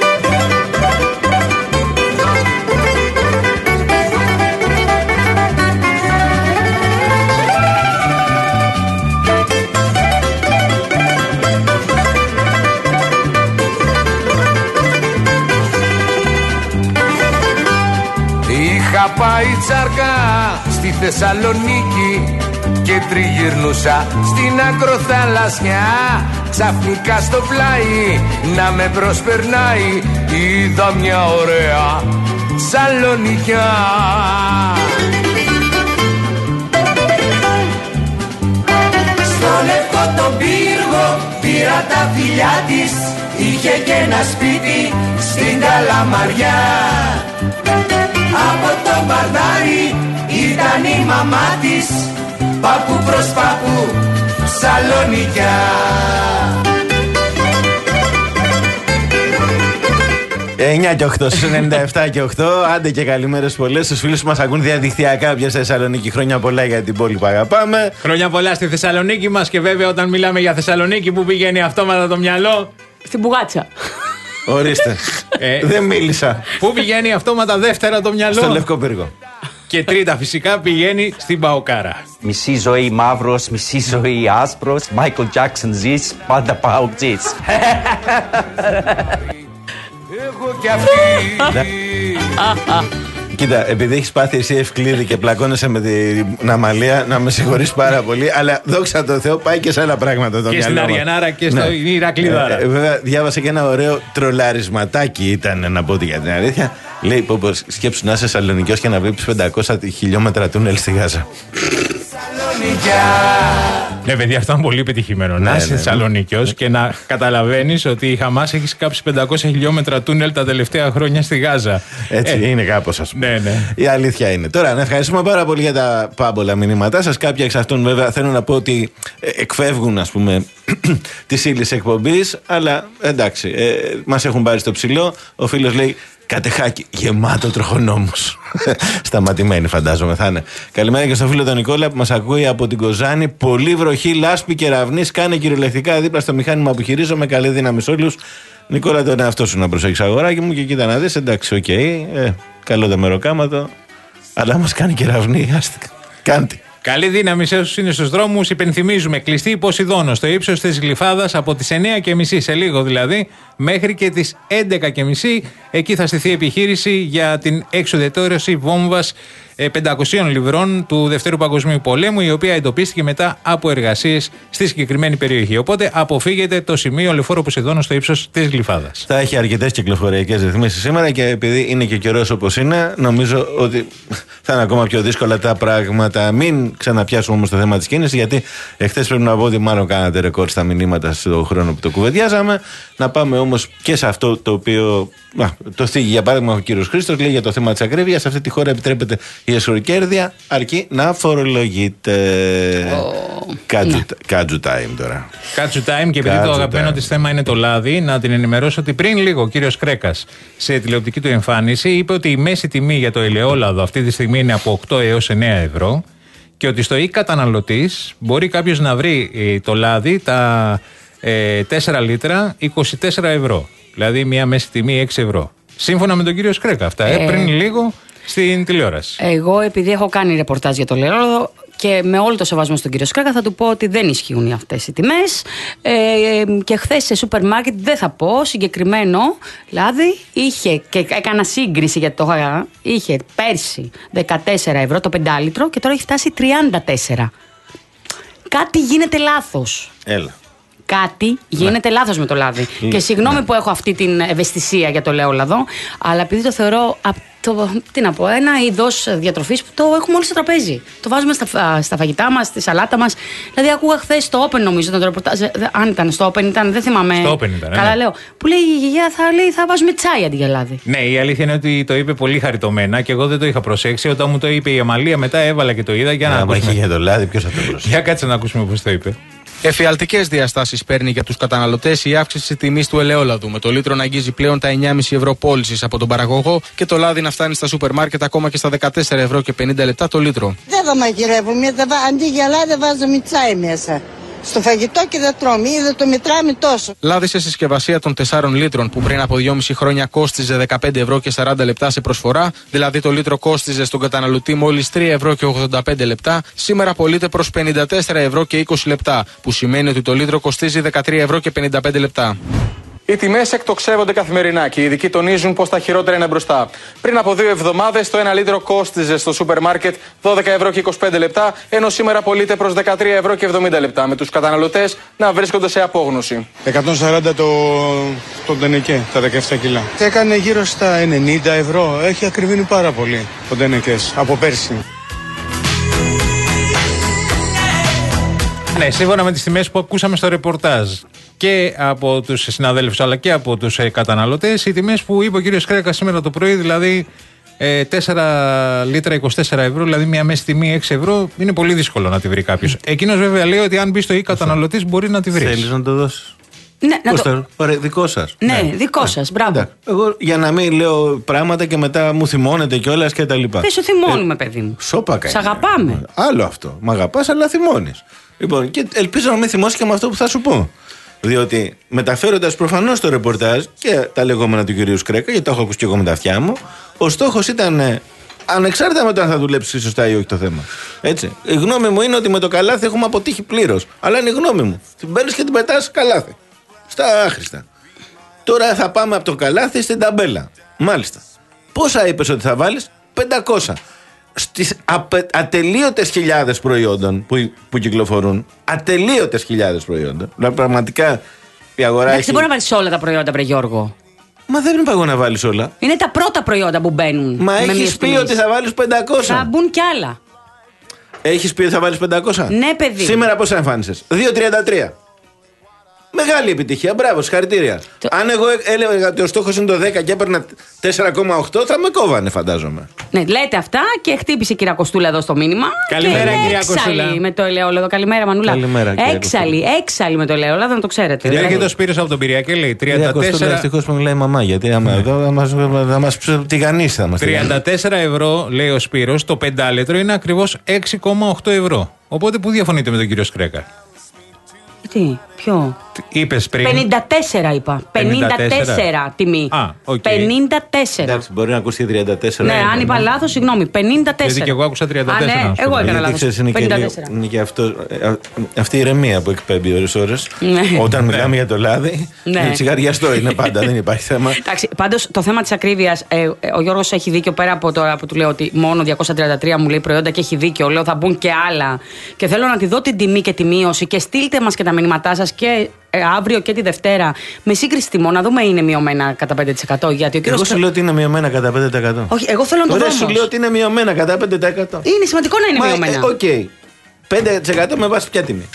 Είχα πάει τσάρκα στη Θεσσαλονίκη και τριγυρνούσα στην ακροθαλασσιά. Ξαφνικά στο πλάι να με προσπερνάει, είδα μια ωραία Σαλονικιά. Στο λευκό τον πύργο πήρα τα φιλιά της, είχε και ένα σπίτι στην Καλαμαριά. Από το μπαρδάρι ήταν η μαμά της, παππού προς παππού Σαλονικιά. εννιά και οκτώ στους ενενήντα επτά και οκτώ. Άντε και καλημέρες πολλές στους φίλους που μας ακούν διαδικτυακά πια στη Θεσσαλονίκη. Χρόνια πολλά για την πόλη που αγαπάμε. Χρόνια πολλά στη Θεσσαλονίκη μας. Και βέβαια όταν μιλάμε για Θεσσαλονίκη, που πηγαίνει αυτόματα το μυαλό? Στην Πουγάτσα. Ορίστε. ε, Δεν μίλησα. Πού πηγαίνει αυτόματα δεύτερα το μυαλό? Στο Λευκό Πύργο. Και τρίτα φυσικά πηγαίνει στην Παοκάρα. Μισή ζωή μαύρος, μισή ζωή άσπρος. Μάικλ Τζάκσον ζεις, πάντα πάω τζις. Εγώ κι αυτή. Κοίτα, επειδή έχεις πάθει εσύ Ευκλήδη και πλακώνεσαι με την Αμαλία, να με συγχωρείς πάρα πολύ, αλλά δόξα τω Θεώ πάει και σε άλλα πράγματα το και μυαλό. Και στην Αριανάρα και στο ναι. Ηρακλήδαρα. Ε, ε, βέβαια, διάβασα και ένα ωραίο τρολαρισματάκι, ήταν να πω για την αλήθεια. Λέει, πω, πω, σκέψου να είσαι Σαλονικιός και να βλέπεις πεντακόσια χιλιόμετρα τούνελ στη Γάζα. Θεσσαλονικιά. Ναι, παιδιά, αυτό είναι πολύ πετυχημένο. Να είσαι Θεσσαλονίκιος και να καταλαβαίνεις ότι η Χαμάς έχει σκάψει πεντακόσια χιλιόμετρα τούνελ τα τελευταία χρόνια στη Γάζα. Έτσι Ε, είναι κάπως, ας πούμε. Ναι, ναι. Η αλήθεια είναι. Τώρα, να ευχαριστούμε πάρα πολύ για τα πάμπολα μηνύματά σας. Κάποια εξ αυτών, βέβαια, θέλω να πω ότι ε, εκφεύγουν, ας πούμε, τη ύλη εκπομπή. Αλλά εντάξει, ε, μας έχουν πάρει στο ψηλό. Ο φίλος λέει. Κατεχάκι, γεμάτο τροχονόμους. Σταματημένοι, φαντάζομαι θα είναι. Καλημέρα και στο φίλο τον Νικόλα που μας ακούει από την Κοζάνη. Πολύ βροχή, λάσπη και ραυνή. Κάνε κυριολεκτικά δίπλα στο μηχάνημα που χειρίζομαι. Καλή δύναμη σε όλους. Νικόλα, τον εαυτό σου να προσέξεις, αγοράκι μου, και κοίτα να δεις. Εντάξει, οκ. Okay, ε, καλό το μεροκάματο. Αλλά μας κάνει και ραυνή. Κάντε. Καλή δύναμη σε όσους είναι στους δρόμους. Υπενθυμίζουμε, κλειστή η Ποσειδώνος στο ύψος της Γλυφάδας από τις εννιά και μισή, σε λίγο δηλαδή, μέχρι και τις έντεκα και μισή. Εκεί θα στηθεί επιχείρηση για την εξουδετερώση βόμβας πεντακόσιων λιβρών του Δευτέρου Παγκοσμίου Πολέμου, η οποία εντοπίστηκε μετά από εργασίες στη συγκεκριμένη περιοχή. Οπότε αποφύγετε το σημείο λεωφόρο Ποσειδώνος στο ύψος της Γλυφάδας. Θα έχει αρκετές κυκλοφοριακές ρυθμίσεις σήμερα και επειδή είναι και καιρός όπως είναι, νομίζω ότι θα είναι ακόμα πιο δύσκολα τα πράγματα. Μην ξαναπιάσουμε όμως το θέμα της κίνησης, γιατί εχθές πρέπει να πω ότι μάλλον κάνατε ρεκόρ στα μηνύματα στον χρόνο που το κουβεντιάζαμε. Να πάμε όμως και σε αυτό το οποίο α, το θίγει. Για παράδειγμα, ο κύριος Χρήστος λέει για το θέμα της ακρίβειας. Σε αυτή τη χώρα επιτρέπεται η εσωρικέρδεια αρκεί να φορολογείται. Oh. Κάτσου time τώρα. Κάτσου time, και επειδή το αγαπημένο της θέμα είναι το λάδι, να την ενημερώσω ότι πριν λίγο ο κύριος Κρέκας σε τηλεοπτική του εμφάνιση είπε ότι η μέση τιμή για το ελαιόλαδο αυτή τη στιγμή είναι από οκτώ έως εννέα ευρώ και ότι στο e-καταναλωτής μπορεί κάποιος να βρει το λάδι τα ε, τέσσερα λίτρα είκοσι τέσσερα ευρώ. Δηλαδή μια μέση τιμή έξι ευρώ. Σύμφωνα με τον κύριο Σκρέκα αυτά, ε, πριν λίγο στην τηλεόραση. Εγώ, επειδή έχω κάνει ρεπορτάζ για το ελαιόλαδο και με όλο το σεβασμό στον κύριο Σκρέκα, θα του πω ότι δεν ισχύουν αυτές οι τιμές. Ε, και χθες σε σούπερ μάρκετ, δεν θα πω συγκεκριμένο λάδι, είχε, και έκανα σύγκριση γιατί το είχε πέρσι δεκατέσσερα ευρώ το πεντάλιτρο και τώρα έχει φτάσει τριάντα τέσσερα. Κάτι γίνεται λάθος. Έλα. Κάτι γίνεται ναι. λάθος με το λάδι. Ναι. Και συγγνώμη ναι. που έχω αυτή την ευαισθησία για το ελαιόλαδο, αλλά επειδή το θεωρώ, το, τι να πω, ένα είδος διατροφής που το έχουμε όλοι στο τραπέζι. Το βάζουμε στα, στα φαγητά μας, στη σαλάτα μας. Δηλαδή, ακούγα χθες στο Open, νομίζω, το ρεπορτάζ. Αν ήταν στο Open, ήταν, δεν θυμάμαι. Στο Open ήταν. Καλά, ναι. λέω. Που λέει η γιαγιά, θα, λέει, θα βάζουμε τσάι αντί για λάδι. Ναι, η αλήθεια είναι ότι το είπε πολύ χαριτωμένα και εγώ δεν το είχα προσέξει. Όταν μου το είπε η Αμαλία, μετά έβαλα και το είδα. Για να ακούσουμε. Είχε για το λάδι, ποιος θα το προσέξει. Για κάτσε να ακούσουμε πώς το είπε. Εφιαλτικές διαστάσεις παίρνει για τους καταναλωτές η αύξηση τιμής του ελαιόλαδου, με το λίτρο να αγγίζει πλέον τα εννιά κόμμα πέντε ευρώ πώλησης από τον παραγωγό και το λάδι να φτάνει στα σούπερ μάρκετ ακόμα και στα δεκατέσσερα ευρώ και πενήντα λεπτά το λίτρο. Δεν το μαγειρεύουμε, αντί για λάδι βάζουμε τσάι μέσα. Στο φαγητό και δεν τρώμε ή δεν το μετράμε τόσο. Λάδι σε συσκευασία των τεσσάρων λίτρων που πριν από δυόμισι χρόνια κόστιζε δεκαπέντε ευρώ και σαράντα λεπτά σε προσφορά, δηλαδή το λίτρο κόστιζε στον καταναλωτή μόλις τρία ευρώ και ογδόντα πέντε λεπτά, σήμερα πωλείται προς πενήντα τέσσερα ευρώ και είκοσι λεπτά, που σημαίνει ότι το λίτρο κοστίζει δεκατρία ευρώ και πενήντα πέντε λεπτά. Οι τιμές εκτοξεύονται καθημερινά και οι ειδικοί τονίζουν πως τα χειρότερα είναι μπροστά. Πριν από δύο εβδομάδες το ένα λίτρο κόστιζε στο σούπερ μάρκετ δώδεκα ευρώ και είκοσι πέντε λεπτά, ενώ σήμερα πωλείται προς δεκατρία ευρώ και εβδομήντα λεπτά, με τους καταναλωτές να βρίσκονται σε απόγνωση. εκατόν σαράντα το, το τενεκέ, τα δεκαεπτά κιλά. Έκανε γύρω στα ενενήντα ευρώ. Έχει ακριβήνει πάρα πολύ το τενεκές από πέρσι. Ναι, σύμφωνα με τις τιμές που ακούσαμε στο ρεπορτάζ και από τους συναδέλφους αλλά και από τους ε, καταναλωτές, οι τιμές που είπε ο κύριος Κρέκας σήμερα το πρωί, δηλαδή ε, τέσσερα λίτρα είκοσι τέσσερα ευρώ, δηλαδή μια μέση τιμή έξι ευρώ, είναι πολύ δύσκολο να τη βρει κάποιος. Εκείνος βέβαια λέει ότι αν μπει στο e-καταναλωτής μπορεί να τη βρει. Θέλεις να το δώσεις? Ναι, να το... Ωραία, δικό σας. Ναι, ναι. δικό σας, μπράβο. Ναι. Εγώ για να μην λέω πράγματα και μετά μου θυμώνετε κιόλας και τα λοιπά. Δεν σου θυμώνουμε, ε, παιδί μου. Σώπα κάνει. Σ' αγαπάμε. Άλλο αυτό. Μ' αγαπάς, αλλά θυμώνεις. Λοιπόν, και ελπίζω να μην θυμώσεις και με αυτό που θα σου πω. Διότι μεταφέροντας προφανώς το ρεπορτάζ και τα λεγόμενα του κυρίου Σκρέκα, γιατί το έχω ακούσει και εγώ με τα αυτιά μου, ο στόχος ήταν, ανεξάρτητα με το αν θα δουλέψει σωστά ή όχι το θέμα. Έτσι. Η γνώμη μου είναι ότι με το καλάθι έχουμε αποτύχει πλήρως. Αλλά είναι η γνώμη μου. Την παίρνεις και την πετάς καλάθι. Στα άχρηστα. Τώρα θα πάμε από το καλάθι στην ταμπέλα. Μάλιστα. Πόσα είπες ότι θα βάλεις? πεντακόσια. Στις απε, ατελείωτες χιλιάδες προϊόντων που, που κυκλοφορούν. Ατελείωτες χιλιάδες προϊόντων. Δηλαδή πραγματικά η αγορά. Εντάξει, έχει... δεν μπορεί να βάλεις όλα τα προϊόντα, βρε Γιώργο. Μα δεν είναι παγό να βάλεις όλα. Είναι τα πρώτα προϊόντα που μπαίνουν. Μα έχεις πει ότι θα βάλεις πεντακόσια. Θα μπουν κι άλλα. Έχεις πει ότι θα βάλεις πεντακόσια. Ναι, παιδί. Σήμερα πόσα εμφάνισες? δύο τριάντα τρία. Μεγάλη επιτυχία, μπράβο, συγχαρητήρια. Το... Αν εγώ έλεγα ότι ο στόχος είναι το δέκα και έπαιρνα τέσσερα κόμμα οκτώ, θα με κόβανε, φαντάζομαι. Ναι, λέτε αυτά και χτύπησε η κυρία Κοστούλα εδώ στο μήνυμα. Καλημέρα, κυρία Κοστούλα. Έξαλλη με το ελαιόλαδο. Καλημέρα, Μανούλα. Καλημέρα, έξαλλη, έξαλλη με το ελαιόλαδο, να το ξέρετε. Και έρχεται ο Σπύρος από τον Πειραιά και λέει τριάντα τέσσερα. Ευτυχώς που μιλάει η μαμά, γιατί άμα εδώ θα μας τηγανίσει. τριάντα τέσσερα ευρώ, λέει ο Σπύρος, το πεντάλετρο είναι ακριβώς έξι κόμμα οκτώ ευρώ. Οπότε πού διαφωνείτε με τον κύριο Σκρέκα? Τι, ποιο? Είπες πριν. πενήντα τέσσερα είπα. πενήντα τέσσερα τιμή. Α, οκ. πενήντα τέσσερα. Εντάξει, μπορεί να ακούσει τριάντα τέσσερα. Ναι, αν είπα λάθος, συγγνώμη. πενήντα τέσσερα. Γιατί και εγώ άκουσα τριάντα τέσσερα. Α, ναι, εγώ έκανα λάθος. Είναι και, είναι και αυτό, αυτή η ηρεμία που εκπέμπει ώρες-ώρες. Όταν μιλάμε για το λάδι, είναι τσιγαριαστό, είναι πάντα, δεν υπάρχει θέμα. Εντάξει, πάντως το θέμα της ακρίβειας, ε, ο Γιώργος έχει δίκιο πέρα από τώρα που του λέω ότι μόνο διακόσια τριάντα τρία μου λέει προϊόντα και έχει δίκιο. Λέω θα μπουν και άλλα. Και θέλω να τη δω την τιμή και τη μείωση και στείλτε μας και τα μηνύματά σας και ε, αύριο και τη Δευτέρα με σύγκριση τιμών να δούμε είναι μειωμένα κατά πέντε τοις εκατό. Γιατί ο κύριος... Εγώ σου λέω ότι είναι μειωμένα κατά πέντε τοις εκατό. Όχι, εγώ θέλω να το δω. Ωραία, σου λέω ότι είναι μειωμένα κατά πέντε τοις εκατό. Είναι σημαντικό να είναι Μα, μειωμένα. Οκ. Ε, okay. πέντε τοις εκατό με βάση ποια τιμή?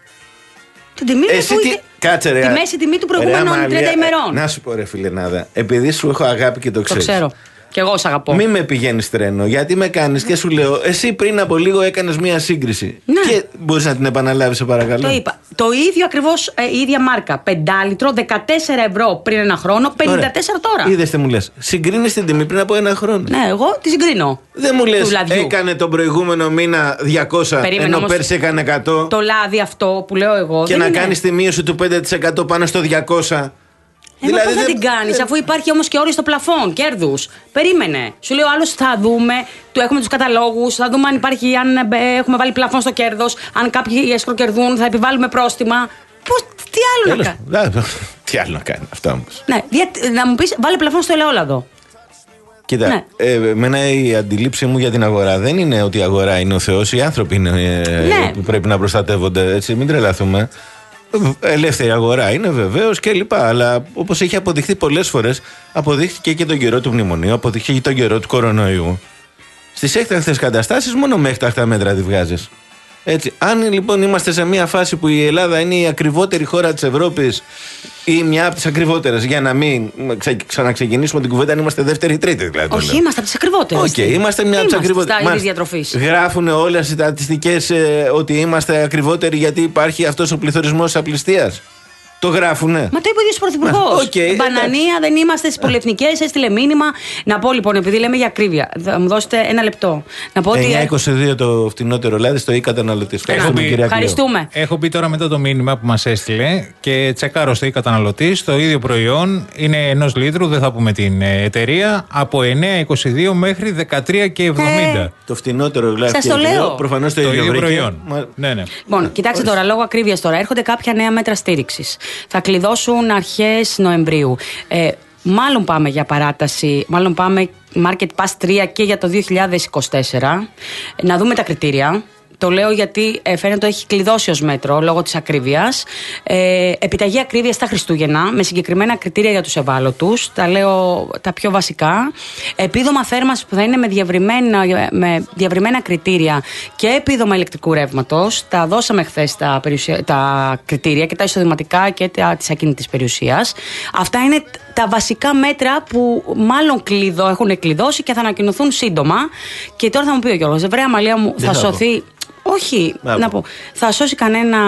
Την τιμή Εσύ που τι... είτε... Κάτσε, ρε, τη μέση τιμή του προηγούμενων τριάντα ημερών. Να σου πω, ρε φιλενάδα, επειδή σου έχω αγάπη και το ξέρεις. Το ξέρω. Και εγώ σ' αγαπώ. Μην με πηγαίνεις τρένο, γιατί με κάνεις και σου λέω, εσύ πριν από λίγο έκανες μία σύγκριση. Ναι. Και μπορείς να την επαναλάβεις, σε παρακαλώ. Το είπα. Το ίδιο ακριβώς, ε, η ίδια μάρκα. Πεντάλιτρο, δεκατέσσερα ευρώ πριν ένα χρόνο, πενήντα τέσσερα τώρα. Είδες τι μου λες. Συγκρίνεις την τιμή πριν από ένα χρόνο. Ναι, εγώ τη συγκρίνω. Δεν μου λες, έκανε τον προηγούμενο μήνα διακόσια, περίμενε, ενώ όμως, πέρσι έκανε εκατό. Το λάδι αυτό που λέω εγώ. Και δεν να είναι... κάνεις τη μείωση του πέντε τοις εκατό πάνω στο διακόσια. Ε, δηλαδή, πώς θα δεν... την κάνεις, αφού υπάρχει όμως και όριο στο πλαφόν κέρδους. Περίμενε. Σου λέω άλλος θα δούμε, του έχουμε τους καταλόγους, θα δούμε αν υπάρχει, αν έχουμε βάλει πλαφόν στο κέρδος, αν κάποιοι εσκροκερδούν, θα επιβάλλουμε πρόστιμα. Πώς, τι άλλο Έλος, να κάνει. Τι άλλο να κάνει αυτό όμως. Ναι, δια, να μου πεις, βάλε πλαφόν στο ελαιόλαδο. Κοίτα, ναι. ε, εμένα η αντιλήψη μου για την αγορά δεν είναι ότι η αγορά είναι ο Θεός, οι άνθρωποι είναι ε, ναι. που πρέπει να προστατεύονται, έτσι, μην τρελαθούμε. Ελεύθερη αγορά είναι βεβαίως και λοιπά. Αλλά όπως έχει αποδειχθεί πολλές φορές, αποδείχθηκε και τον καιρό του μνημονίου, αποδείχθηκε και τον καιρό του κορονοϊού. Στις έκτακτες καταστάσεις, μόνο με έκτακτα μέτρα τη βγάζεις. Έτσι. Αν λοιπόν είμαστε σε μια φάση που η Ελλάδα είναι η ακριβότερη χώρα της Ευρώπης ή μια από τις ακριβότερες, για να μην ξα... ξαναξεκινήσουμε την κουβέντα, αν είμαστε δεύτερη ή τρίτη δηλαδή. Όχι, είμαστε από τις ακριβότερες. Όχι, okay, είμαστε μια από τις ακριβότερες. Γράφουν όλες οι στατιστικές ε, ότι είμαστε ακριβότεροι γιατί υπάρχει αυτός ο πληθωρισμός της απληστίας. Το γράφουνε. Μα το είπε ο ίδιος Πρωθυπουργός. Okay, Μπανανία, δεν είμαστε στις πολυεθνικές, έστειλε μήνυμα. Να πω λοιπόν, επειδή λέμε για ακρίβεια, θα μου δώσετε ένα λεπτό. Να πω ότι. εννιά είκοσι δύο το φτηνότερο λάδι στο e-καταναλωτή. Ευχαριστούμε. Έχω πει τώρα μετά το μήνυμα που μας έστειλε και τσεκάρω στο e-καταναλωτή. Το ίδιο προϊόν είναι ενός λίτρου, δεν θα πούμε την εταιρεία, από εννιά είκοσι δύο μέχρι δεκατρία και εβδομήντα. Ε, το φτηνότερο λάδι. Σας το λέω. Προφανώς το, το ίδιο προϊόν. Μα... Ναι, ναι. Λοιπόν, κοιτάξτε τώρα, λόγω ακρίβειας τώρα έρχονται κάποια νέα μέτρα στήριξης. Θα κλειδώσουν αρχές Νοεμβρίου. Ε, μάλλον πάμε για παράταση, μάλλον πάμε Market Pass τρία και για το δύο χιλιάδες είκοσι τέσσερα. Να δούμε τα κριτήρια. Το λέω γιατί ε, φαίνεται ότι έχει κλειδώσει ως μέτρο λόγω της ακρίβειας. Ε, επιταγή ακρίβειας στα Χριστούγεννα με συγκεκριμένα κριτήρια για τους ευάλωτους. Τα λέω τα πιο βασικά. Επίδομα θέρμανσης που θα είναι με διευρυμένα, με διευρυμένα κριτήρια και επίδομα ηλεκτρικού ρεύματος. Τα δώσαμε χθες τα, περιουσία, τα κριτήρια και τα εισοδηματικά και τα της ακίνητης περιουσίας. Αυτά είναι τα βασικά μέτρα που μάλλον κλειδώ, έχουν κλειδώσει και θα ανακοινωθούν σύντομα. Και τώρα θα μου πει ο Γιώργος, Εβραία Μαλία μου, θα σωθεί. Όχι, Μπράβο. να πω. Θα σώσει κανένα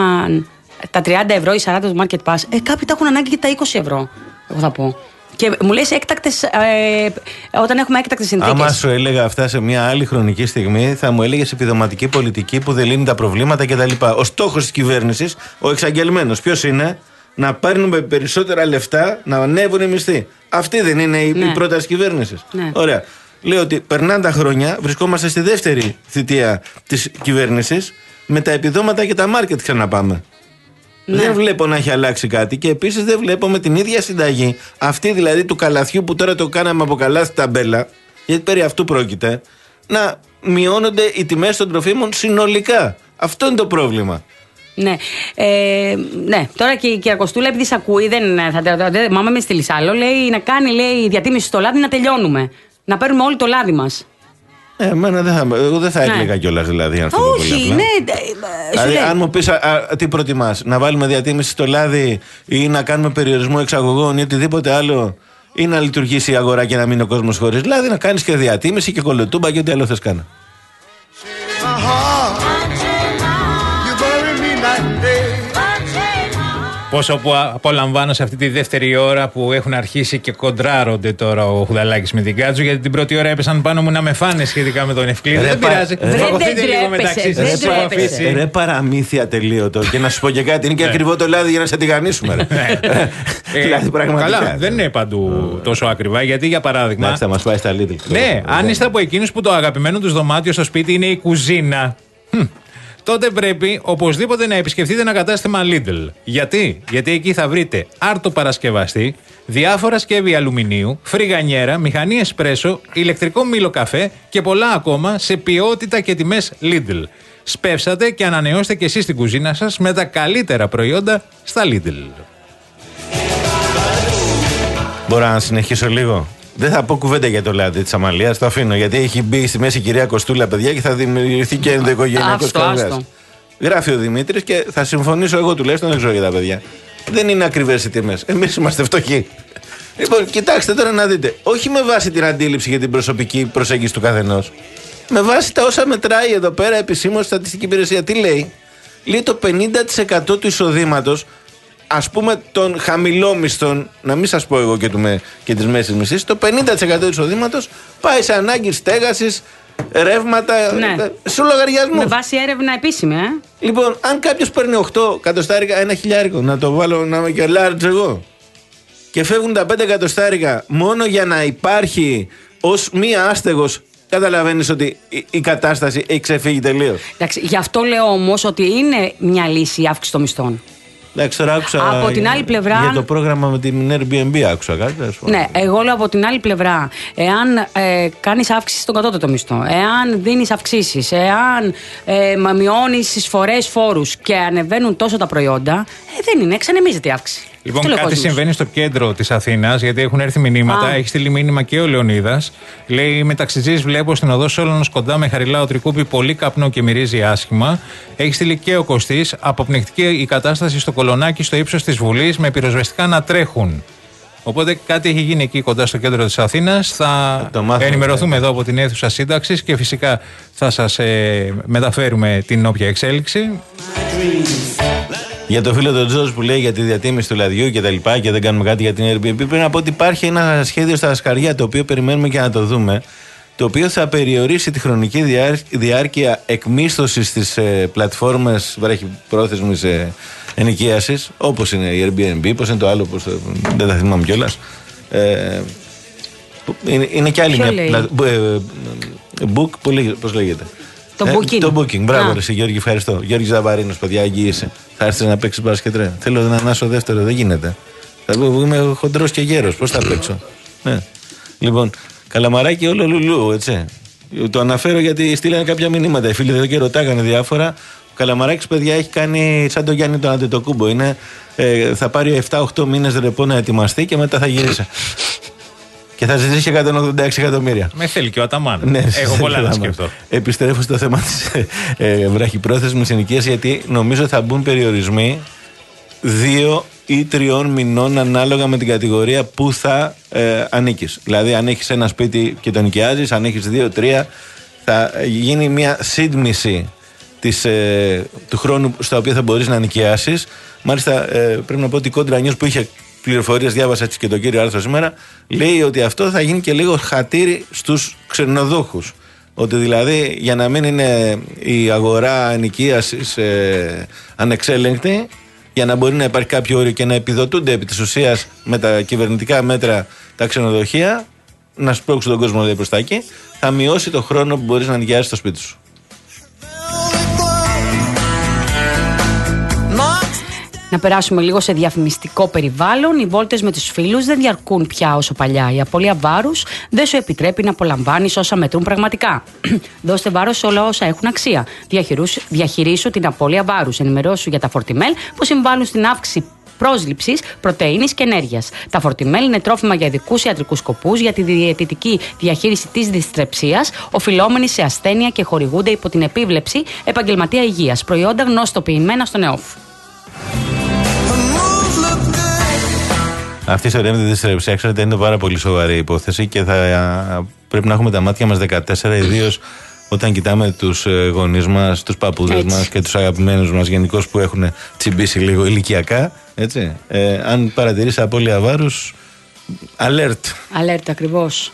τα τριάντα ευρώ ή σαράντα του Market Pass. Ε, κάποιοι τα έχουν ανάγκη και τα είκοσι ευρώ. Εγώ θα πω. Και μου λες έκτακτες, ε, όταν έχουμε έκτακτες συνθήκες. Άμα σου έλεγα αυτά σε μια άλλη χρονική στιγμή, θα μου έλεγες επιδοματική πολιτική που δεν λύνει τα προβλήματα κτλ. Ο στόχος της κυβέρνησης, ο εξαγγελμένος, ποιος είναι? Να παίρνουμε περισσότερα λεφτά, να ανέβουν οι μισθοί. Αυτή δεν είναι η, ναι. η πρόταση της κυβέρνησης. Ναι. Ωραία. Λέω ότι περνάνε τα χρόνια, βρισκόμαστε στη δεύτερη θητεία της κυβέρνησης, με τα επιδόματα και τα μάρκετ ξαναπάμε. Ναι. Δεν βλέπω να έχει αλλάξει κάτι και επίσης δεν βλέπω με την ίδια συνταγή, αυτή δηλαδή του καλαθιού που τώρα το κάναμε από καλάθι ταμπέλα, γιατί περί αυτού πρόκειται, να μειώνονται οι τιμές των τροφίμων συνολικά. Αυτό είναι το πρόβλημα. Ναι. Ε, ναι, τώρα και η κυρία Κοστούλα, επειδή σε ακούει, δεν θα. Μάμα με στείλει άλλο, λέει να κάνει λέει, διατίμηση στο λάδι να τελειώνουμε. Να παίρνουμε όλοι το λάδι μας. Ε, εμένα δεν θα, εγώ δεν θα έκλαιγα ναι. κιόλας δηλαδή. Αν όχι, πολύ ναι. Δηλαδή, αν μου πεις α, α, τι προτιμάς, να βάλουμε διατίμηση στο λάδι ή να κάνουμε περιορισμό εξαγωγών ή οτιδήποτε άλλο, ή να λειτουργήσει η αγορά και να μείνει ο κόσμος χωρίς λάδι, να κάνεις και διατίμηση και κολοτούμπα και ό,τι άλλο θες κάνω. Πόσο που απολαμβάνω σε αυτή τη δεύτερη ώρα που έχουν αρχίσει και κοντράρονται τώρα ο Χουδαλάκης με την Κάτσου, γιατί την πρώτη ώρα έπεσαν πάνω μου να με φάνε σχετικά με τον Ευκλήδη. Δεν πειράζει. Φαγωθείτε λίγο μεταξύ σας. Ρε παραμύθια τελείωτο. Και να σου πω και κάτι, είναι και ακριβό το λάδι για να σε τηγανίσουμε. Δηλαδή πραγματικά. Καλά, δεν είναι παντού τόσο ακριβά, γιατί για παράδειγμα. Εντάξει, θα μας πάει στα Lidl. Ναι, αν είστε από εκείνους που το αγαπημένο τους δωμάτιο στο σπίτι είναι η κουζίνα, τότε πρέπει οπωσδήποτε να επισκεφτείτε ένα κατάστημα Lidl. Γιατί? Γιατί εκεί θα βρείτε άρτο παρασκευαστή, διάφορα σκεύη αλουμινίου, φρυγανιέρα, μηχανή εσπρέσο, ηλεκτρικό μήλο καφέ και πολλά ακόμα σε ποιότητα και τιμές Lidl. Σπεύσατε και ανανεώστε και εσείς την κουζίνα σας με τα καλύτερα προϊόντα στα Lidl. Μπορώ να συνεχίσω λίγο? Δεν θα πω κουβέντα για το λάδι της Αμαλίας, το αφήνω, γιατί έχει μπει στη μέση η κυρία Κοστούλα, παιδιά, και θα δημιουργηθεί και ενδοοικογενειακός καυγάς. Γράφει ο Δημήτρης και θα συμφωνήσω εγώ τουλάχιστον, δεν ξέρω για τα παιδιά. Δεν είναι ακριβές οι τιμές. Εμείς είμαστε φτωχοί. Λοιπόν, κοιτάξτε τώρα να δείτε. Όχι με βάση την αντίληψη για την προσωπική προσέγγιση του καθενός. Με βάση τα όσα μετράει εδώ πέρα επισήμως στατιστική υπηρεσία. Τι λέει? Λέει το πενήντα τοις εκατό του εισοδήματος, ας πούμε των χαμηλόμισθων, να μην σας πω εγώ και, του, και της μέσης μισής, το πενήντα τοις εκατό του εισοδήματος πάει σε ανάγκη στέγασης, ρεύματα, ναι. σε λογαριασμούς. Με βάση έρευνα επίσημη, ε. Λοιπόν, αν κάποιος παίρνει οκτώ εκατοστάρικα, ένα χιλιάρικο, να το βάλω να είμαι και large εγώ, και φεύγουν τα πέντε εκατοστάρικα μόνο για να υπάρχει ως μία άστεγος, καταλαβαίνεις ότι η, η κατάσταση έχει ξεφύγει τελείως. Εντάξει, γι' αυτό λέω όμως ότι είναι μια λύση η αύξηση των μισθών. Εντάξει, τώρα άκουσα από την άλλη πλευρά, για το πρόγραμμα με την Airbnb άκουσα κάτι. Ναι, εγώ λέω από την άλλη πλευρά, εάν ε, κάνεις αύξηση στον κατώτατο μισθό, εάν δίνεις αυξήσεις, εάν ε, μειώνεις εισφορές, φόρους και ανεβαίνουν τόσο τα προϊόντα, ε, δεν είναι, εξανεμίζεται η αύξηση. Λοιπόν, κάτι κόσμος. Συμβαίνει στο κέντρο της Αθήνας, γιατί έχουν έρθει μηνύματα. Α. Έχει στείλει μήνυμα και ο Λεωνίδας. Λέει: μεταξυτζής βλέπω στην οδό Σόλωνος κοντά με Χαριλάου Τρικούπη πολύ καπνό και μυρίζει άσχημα. Έχει στείλει και ο Κωστής. Αποπνικτική η κατάσταση στο Κολονάκι στο ύψος της Βουλής με πυροσβεστικά να τρέχουν. Οπότε κάτι έχει γίνει εκεί κοντά στο κέντρο της Αθήνας. Θα ενημερωθούμε εδώ από την αίθουσα σύνταξης και φυσικά θα σας ε, μεταφέρουμε την όποια εξέλιξη. Για το φίλο του Τζος που λέει για τη διατίμηση του λαδιού και τα λοιπά και δεν κάνουμε κάτι για την Airbnb, πρέπει να πω ότι υπάρχει ένα σχέδιο στα Ασκαριά, το οποίο περιμένουμε και να το δούμε, το οποίο θα περιορίσει τη χρονική διάρκεια εκμίσθωσης στις ε, πλατφόρμες βραχυπρόθεσμης ε, ενοικίασης, όπως είναι η Airbnb, πώς είναι το άλλο, πώς, δεν τα θυμάμαι κιόλας. Ε, είναι, είναι και άλλη Ποιο μια πλατφόρμα. Book, πώς λέγεται. Το ε, booking. Το booking, μπράβο, εσύ Γιώργη, ευχαριστώ. Γιώργη Ζαβαρίνος, παιδιά, αγγίησε. Θα έρθεις να παίξεις μπάσκετ, ρε? Θέλω να ανάσω δεύτερο, δεν γίνεται. Θα είμαι χοντρός και γέρος, πώς θα παίξω? Ναι. Λοιπόν, Καλαμαράκι όλο λουλού, έτσι. Το αναφέρω γιατί στείλανε κάποια μηνύματα. Οι φίλοι εδώ και ρωτάγανε διάφορα. Ο Καλαμαράκης, παιδιά, έχει κάνει σαν τον Γιάννη τον Αντετοκούμπο. Είναι, ε, θα πάρει επτά οκτώ μήνες ρεπό να ετοιμαστεί και μετά θα γυρίσει. Και θα ζητήσει εκατόν ογδόντα έξι εκατομμύρια. Με θέλει και ο Αταμάν. Ναι, έχω πολλά να σκεφτώ. Επιστρέφω στο θέμα της ε, βραχυπρόθεσμης ενοικίας, γιατί νομίζω θα μπουν περιορισμοί δύο ή τριών μηνών ανάλογα με την κατηγορία που θα ε, ανήκεις. Δηλαδή, αν έχεις ένα σπίτι και το νοικιάζεις, αν έχεις δύο-τρία, θα γίνει μια σύντμηση της, ε, του χρόνου στα οποία θα μπορείς να νοικιάσεις. Μάλιστα, ε, πρέπει να πω ότι η Κόντρα News που είχε πληροφορίες, διάβασα έτσι και το κύριο άρθρο σήμερα, λέει ότι αυτό θα γίνει και λίγο χατήρι στους ξενοδόχους. Ότι δηλαδή για να μην είναι η αγορά ενοικίασης ε, ανεξέλεγκτη, για να μπορεί να υπάρχει κάποιο όριο και να επιδοτούνται επί της ουσίας με τα κυβερνητικά μέτρα τα ξενοδοχεία, να σπρώξουν τον κόσμο προς τα εκεί, θα μειώσει το χρόνο που μπορείς να νοικιάσεις στο σπίτι σου. Να περάσουμε λίγο σε διαφημιστικό περιβάλλον. Οι βόλτες με τους φίλους δεν διαρκούν πια όσο παλιά. Η απώλεια βάρους δεν σου επιτρέπει να απολαμβάνεις όσα μετρούν πραγματικά. Δώστε βάρος σε όλα όσα έχουν αξία. Διαχειρίσου την απώλεια βάρους. Ενημερώσου για τα φορτιμέλ που συμβάλλουν στην αύξηση πρόσληψης, πρωτεΐνης και ενέργειας. Τα φορτιμέλ είναι τρόφιμα για ειδικούς ιατρικούς σκοπούς, για τη διαιτητική διαχείριση της δυστρεψίας, οφειλόμενη σε ασθένεια και χορηγούνται υπό την επίβλεψη επαγγελματία υγείας. Προϊόντα γνωστοποιημένα στον ΕΟΦ. Αυτή η ιστορία με τη δυστρεψία, ξέρετε, είναι πάρα πολύ σοβαρή υπόθεση και θα πρέπει να έχουμε τα μάτια μας δεκατέσσερα, ιδίως όταν κοιτάμε τους γονείς μας, τους παππούδες μας και τους αγαπημένους μας γενικώς που έχουν τσιμπήσει λίγο ηλικιακά. Έτσι. Ε, αν παρατηρείς απώλεια βάρους, alert. Alert, ακριβώς.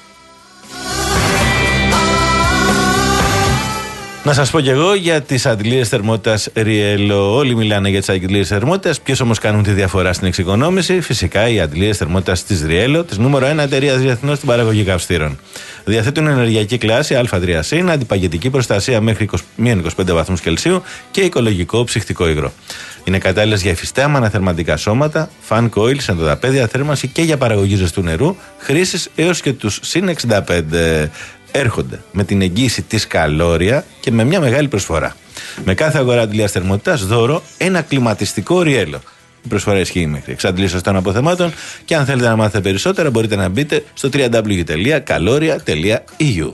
Να σας πω κι εγώ για τις αντιλίες θερμότητας Riello. Όλοι μιλάνε για τις αντιλίες θερμότητας. Ποιες όμως κάνουν τη διαφορά στην εξοικονόμηση? Φυσικά οι αντιλίες θερμότητας της Riello, της νούμερο ένα εταιρείας διεθνώς στην παραγωγή καυστήρων. Διαθέτουν ενεργειακή κλάση Α τρία συν, αντιπαγετική προστασία μέχρι μείον είκοσι πέντε βαθμούς Κελσίου και οικολογικό ψυχτικό υγρό. Είναι κατάλληλες για υφιστάμενα αναθερματικά σώματα, fan coils, ενδοδαπέδια, θέρμανση και για παραγωγή ζεστού νερού, χρήσης έως και τους συν εξήντα πέντε. Έρχονται με την εγγύηση της καλώρια και με μια μεγάλη προσφορά. Με κάθε αγορά αντιλίας θερμότητας δώρο ένα κλιματιστικό Riello. Η προσφορά ισχύει μέχρι εξαντλήσεως των αποθεμάτων και αν θέλετε να μάθετε περισσότερα μπορείτε να μπείτε στο double-u double-u double-u τελεία καλώρια τελεία ι γιου.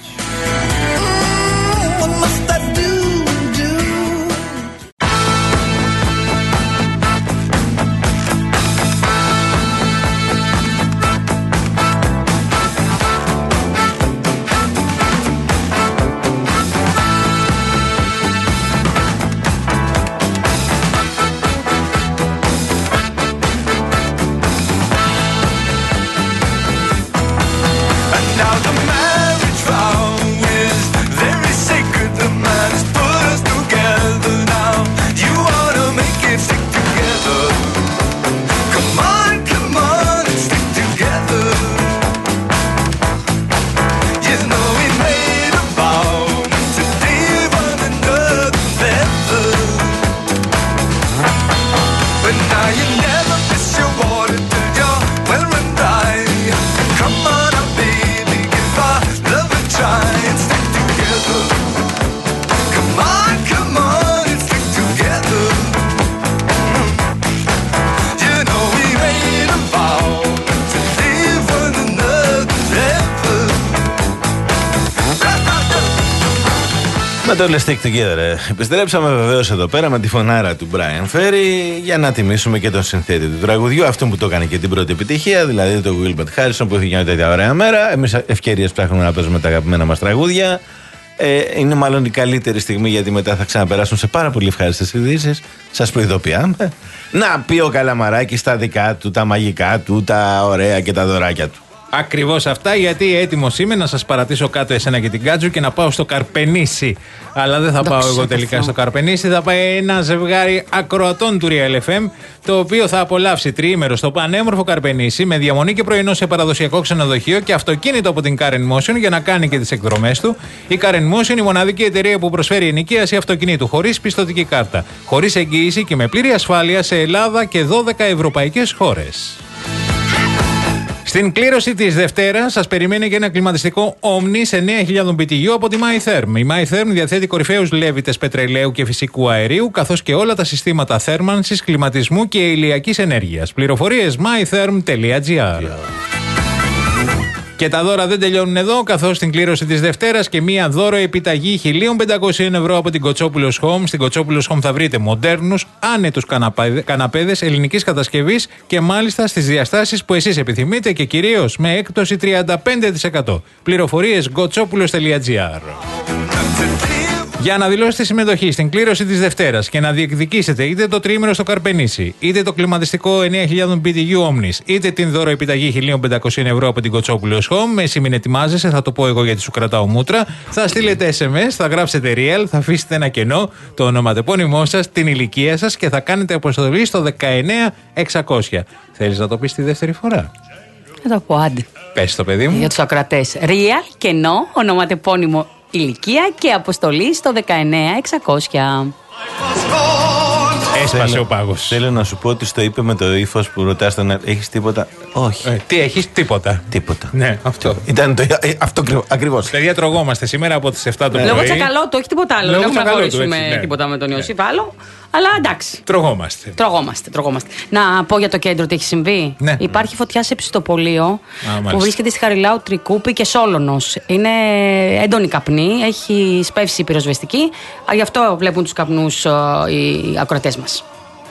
Με το Let's Stick Together. Επιστρέψαμε βεβαίως εδώ πέρα με τη φωνάρα του Brian Ferry για να τιμήσουμε και τον συνθέτη του τραγουδιού, αυτόν που το έκανε και την πρώτη επιτυχία, δηλαδή τον Wilbert Harrison που είχε μια τέτοια ωραία μέρα. Εμείς ευκαιρίες ψάχνουμε να παίζουμε τα αγαπημένα μας τραγούδια. Ε, είναι μάλλον η καλύτερη στιγμή γιατί μετά θα ξαναπεράσουν σε πάρα πολύ ευχάριστες ειδήσεις. Σας προειδοποιάμε. Να πει ο Καλαμαράκης τα δικά του, τα μαγικά του, τα ωραία και τα δωράκια του. Ακριβώς αυτά, γιατί έτοιμος είμαι να σας παρατήσω κάτω εσένα και την Κάτζου και να πάω στο Καρπενήσι. Αλλά δεν θα πάω εγώ τελικά στο Καρπενήσι, θα πάει ένα ζευγάρι ακροατών του Real εφ εμ, το οποίο θα απολαύσει τριήμερο στο πανέμορφο Καρπενήσι με διαμονή και πρωινό σε παραδοσιακό ξενοδοχείο και αυτοκίνητο από την Karen Motion για να κάνει και τις εκδρομές του. Η Karen Motion, η μοναδική εταιρεία που προσφέρει ενοικίαση αυτοκινήτου χωρίς πιστωτική κάρτα, χωρίς εγγύηση και με πλήρη ασφάλεια σε Ελλάδα και δώδεκα ευρωπαϊκές χώρες. Στην κλήρωση της Δευτέρας σας περιμένει και ένα κλιματιστικό Omni σε εννέα χιλιάδες μπι τι γιου από τη MyTherm. Η MyTherm διαθέτει κορυφαίους λέβητες πετρελαίου και φυσικού αερίου, καθώς και όλα τα συστήματα θέρμανσης, κλιματισμού και ηλιακής ενέργειας. Πληροφορίες mytherm τελεία gr. Και τα δώρα δεν τελειώνουν εδώ, καθώς στην κλήρωση της Δευτέρας και μία δώρο επιταγή χίλια πεντακόσια ευρώ από την Κοτσόπουλος Home. Στην Κοτσόπουλος Home θα βρείτε μοντέρνους, άνετους καναπέδες ελληνικής κατασκευής και μάλιστα στις διαστάσεις που εσείς επιθυμείτε και κυρίως με έκπτωση τριάντα πέντε τοις εκατό. Πληροφορίες κοτσόπουλος τελεία gr. Για να δηλώσετε συμμετοχή στην κλήρωση της Δευτέρας και να διεκδικήσετε είτε το τριήμερο στο Καρπενήσι, είτε το κλιματιστικό εννέα χιλιάδες μπι τι γιου Omnis, είτε την δώρο επιταγή χίλια πεντακόσια ευρώ από την Κοτσόπουλος Home, εσύ μην ετοιμάζεσαι, θα το πω εγώ γιατί σου κρατάω μούτρα, θα στείλετε ες εμ ες, θα γράψετε Real, θα αφήσετε ένα κενό, το ονοματεπώνυμό σας, την ηλικία σας και θα κάνετε αποστολή στο δεκαεννέα εξακόσια. Θέλεις να το πεις τη δεύτερη φορά? Θα το πω, άντε. Πες το, παιδί μου. Για τους ακροατές. Real, κενό, ονοματεπώνυμο, ηλικία και αποστολή στο δεκαεννέα εξακόσια. Έσπασε ο πάγος. Θέλω να σου πω ότι στο είπε με το ύφος που ρωτάς τον. Έχεις τίποτα? Όχι. Ε, τι έχεις? Τίποτα. Τίποτα. Ναι, αυτό. Ήταν το. Ε, αυτό ακριβώς. Παιδιά, τρογόμαστε σήμερα από τις εφτά το πρωί. Λόγω τσακαλώτου, όχι τίποτα άλλο. Λόγω Δεν έχουμε τσακαλώτου, αγορήσουμε έτσι, ναι. τίποτα με τον Ιωσήφ άλλο. Αλλά εντάξει. Τρογόμαστε. Τρογόμαστε, τρογόμαστε. Να πω για το κέντρο τι έχει συμβεί. Ναι. Υπάρχει φωτιά σε ψητοπολείο Α, που μάλιστα. βρίσκεται στη Χαριλάου, Τρικούπη και Σόλωνος. Είναι έντονη καπνή, έχει σπεύσει η πυροσβεστική. Α, γι' αυτό βλέπουν τους καπνούς ε, οι ακροατές μας.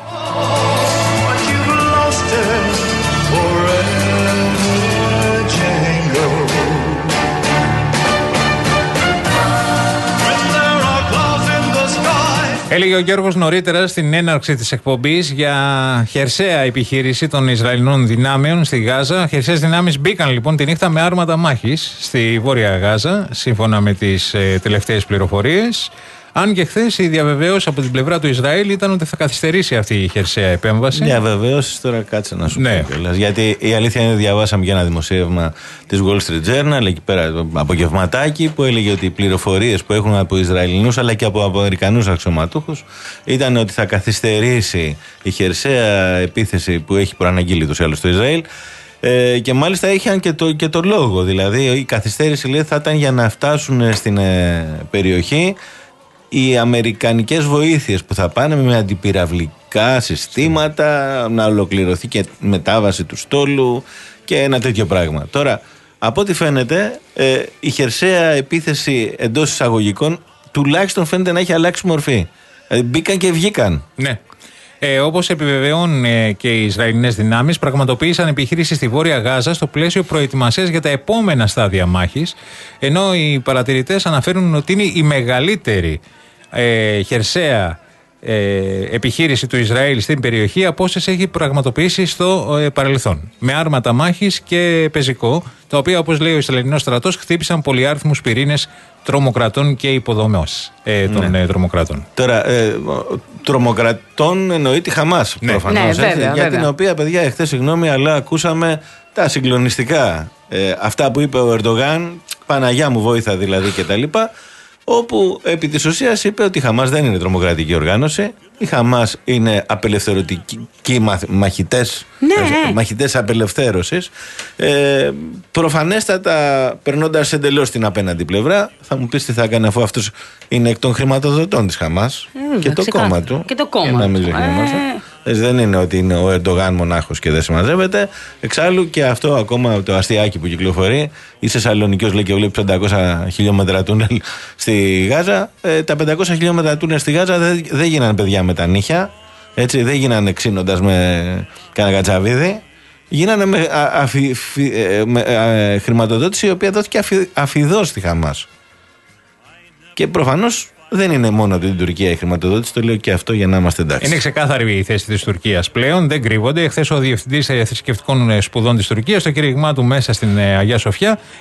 Έλεγε ο Γιώργος νωρίτερα στην έναρξη της εκπομπής για χερσαία επιχείρηση των Ισραηλινών δυνάμεων στη Γάζα. Χερσαίες δυνάμεις μπήκαν λοιπόν τη νύχτα με άρματα μάχης στη Βόρεια Γάζα, σύμφωνα με τις ε, τελευταίες πληροφορίες. Αν και χθες η διαβεβαίωση από την πλευρά του Ισραήλ ήταν ότι θα καθυστερήσει αυτή η χερσαία επέμβαση. Διαβεβαίωση τώρα κάτσε να σου Ναι. πω κιόλας. Γιατί η αλήθεια είναι, διαβάσαμε για ένα δημοσίευμα της Wall Street Journal εκεί πέρα, απογευματάκι, που έλεγε ότι οι πληροφορίες που έχουν από Ισραηλινούς αλλά και από Αμερικανούς αξιωματούχους ήταν ότι θα καθυστερήσει η χερσαία επίθεση που έχει προαναγγείλει τους άλλους το Ισραήλ. Ε, και μάλιστα είχαν και το, και το λόγο. Δηλαδή η καθυστέρηση, λέει, θα ήταν για να φτάσουν στην ε, περιοχή οι αμερικανικές βοήθειες που θα πάνε με αντιπυραυλικά συστήματα, να ολοκληρωθεί και μετάβαση του στόλου και ένα τέτοιο πράγμα. Τώρα, από ό,τι φαίνεται, ε, η χερσαία επίθεση εντός εισαγωγικών τουλάχιστον φαίνεται να έχει αλλάξει μορφή. Δηλαδή μπήκαν και βγήκαν. Ναι. Ε, όπως επιβεβαιώνουν ε, και οι Ισραηλινές δυνάμεις, πραγματοποίησαν επιχείρηση στη Βόρεια Γάζα στο πλαίσιο προετοιμασίας για τα επόμενα στάδια μάχης, ενώ οι παρατηρητές αναφέρουν ότι είναι η μεγαλύτερη ε, χερσαία ε, επιχείρηση του Ισραήλ στην περιοχή από όσες έχει πραγματοποιήσει στο ε, παρελθόν. Με άρματα μάχης και πεζικό, τα οποία, όπως λέει ο Ισραηλινός στρατός, χτύπησαν πολυάριθμους πυρήνες τρομοκρατών και υποδομές ε, των Ναι. ε, τρομοκρατών. Τώρα, ε, τρομοκρατών εννοεί τη Χαμάς, Ναι. προφανώς. Ναι, έτσι, βέβαια, για βέβαια. την οποία, παιδιά, εχθές, συγγνώμη, αλλά ακούσαμε τα συγκλονιστικά. Ε, αυτά που είπε ο Ερντογάν, Παναγιά μου βόηθα δηλαδή κτλ. Όπου επί της ουσίας είπε ότι η Χαμάς δεν είναι τρομοκρατική οργάνωση. Η Χαμάς είναι απελευθερωτικοί μαθ- μαχητές, Ναι. ε, μαχητές απελευθέρωσης. Ε, προφανέστατα, περνώντας εντελώς την απέναντι πλευρά, θα μου πεις τι θα κάνει, αφού αυτός είναι εκ των χρηματοδοτών της Χαμάς Ε, βέβαια, και το ξεκάθαρα. κόμμα του. Και το κόμμα Για να μην του. ξεχνιόμαστε. Ε. Έτσι, δεν είναι ότι είναι ο Ερντογάν μονάχος και δεν συμμαζεύεται. Εξάλλου και αυτό ακόμα το αστιάκι που κυκλοφορεί. Η Θεσσαλονίκη, λέει, και βλέπει πεντακόσια χιλιόμετρα τούνελ στη Γάζα. Ε, τα πεντακόσια χιλιόμετρα τούνελ στη Γάζα δεν, δεν γίνανε, παιδιά, με τα νύχια. Έτσι, δεν γίνανε ξύνοντας με κανένα κατσαβίδι. Γίνανε με, α, αφι, φι, ε, με ε, χρηματοδότηση η οποία δόθηκε αφι, αφιδώς στη Χαμάς. Και προφανώς δεν είναι μόνο από την Τουρκία η χρηματοδότηση, το λέω και αυτό για να είμαστε εντάξει. Είναι ξεκάθαρη η θέση της Τουρκίας πλέον, δεν κρύβονται. Χθες ο Διευθυντής Θρησκευτικών Σπουδών της Τουρκίας, στο κήρυγμά του μέσα στην Αγία Σοφιά,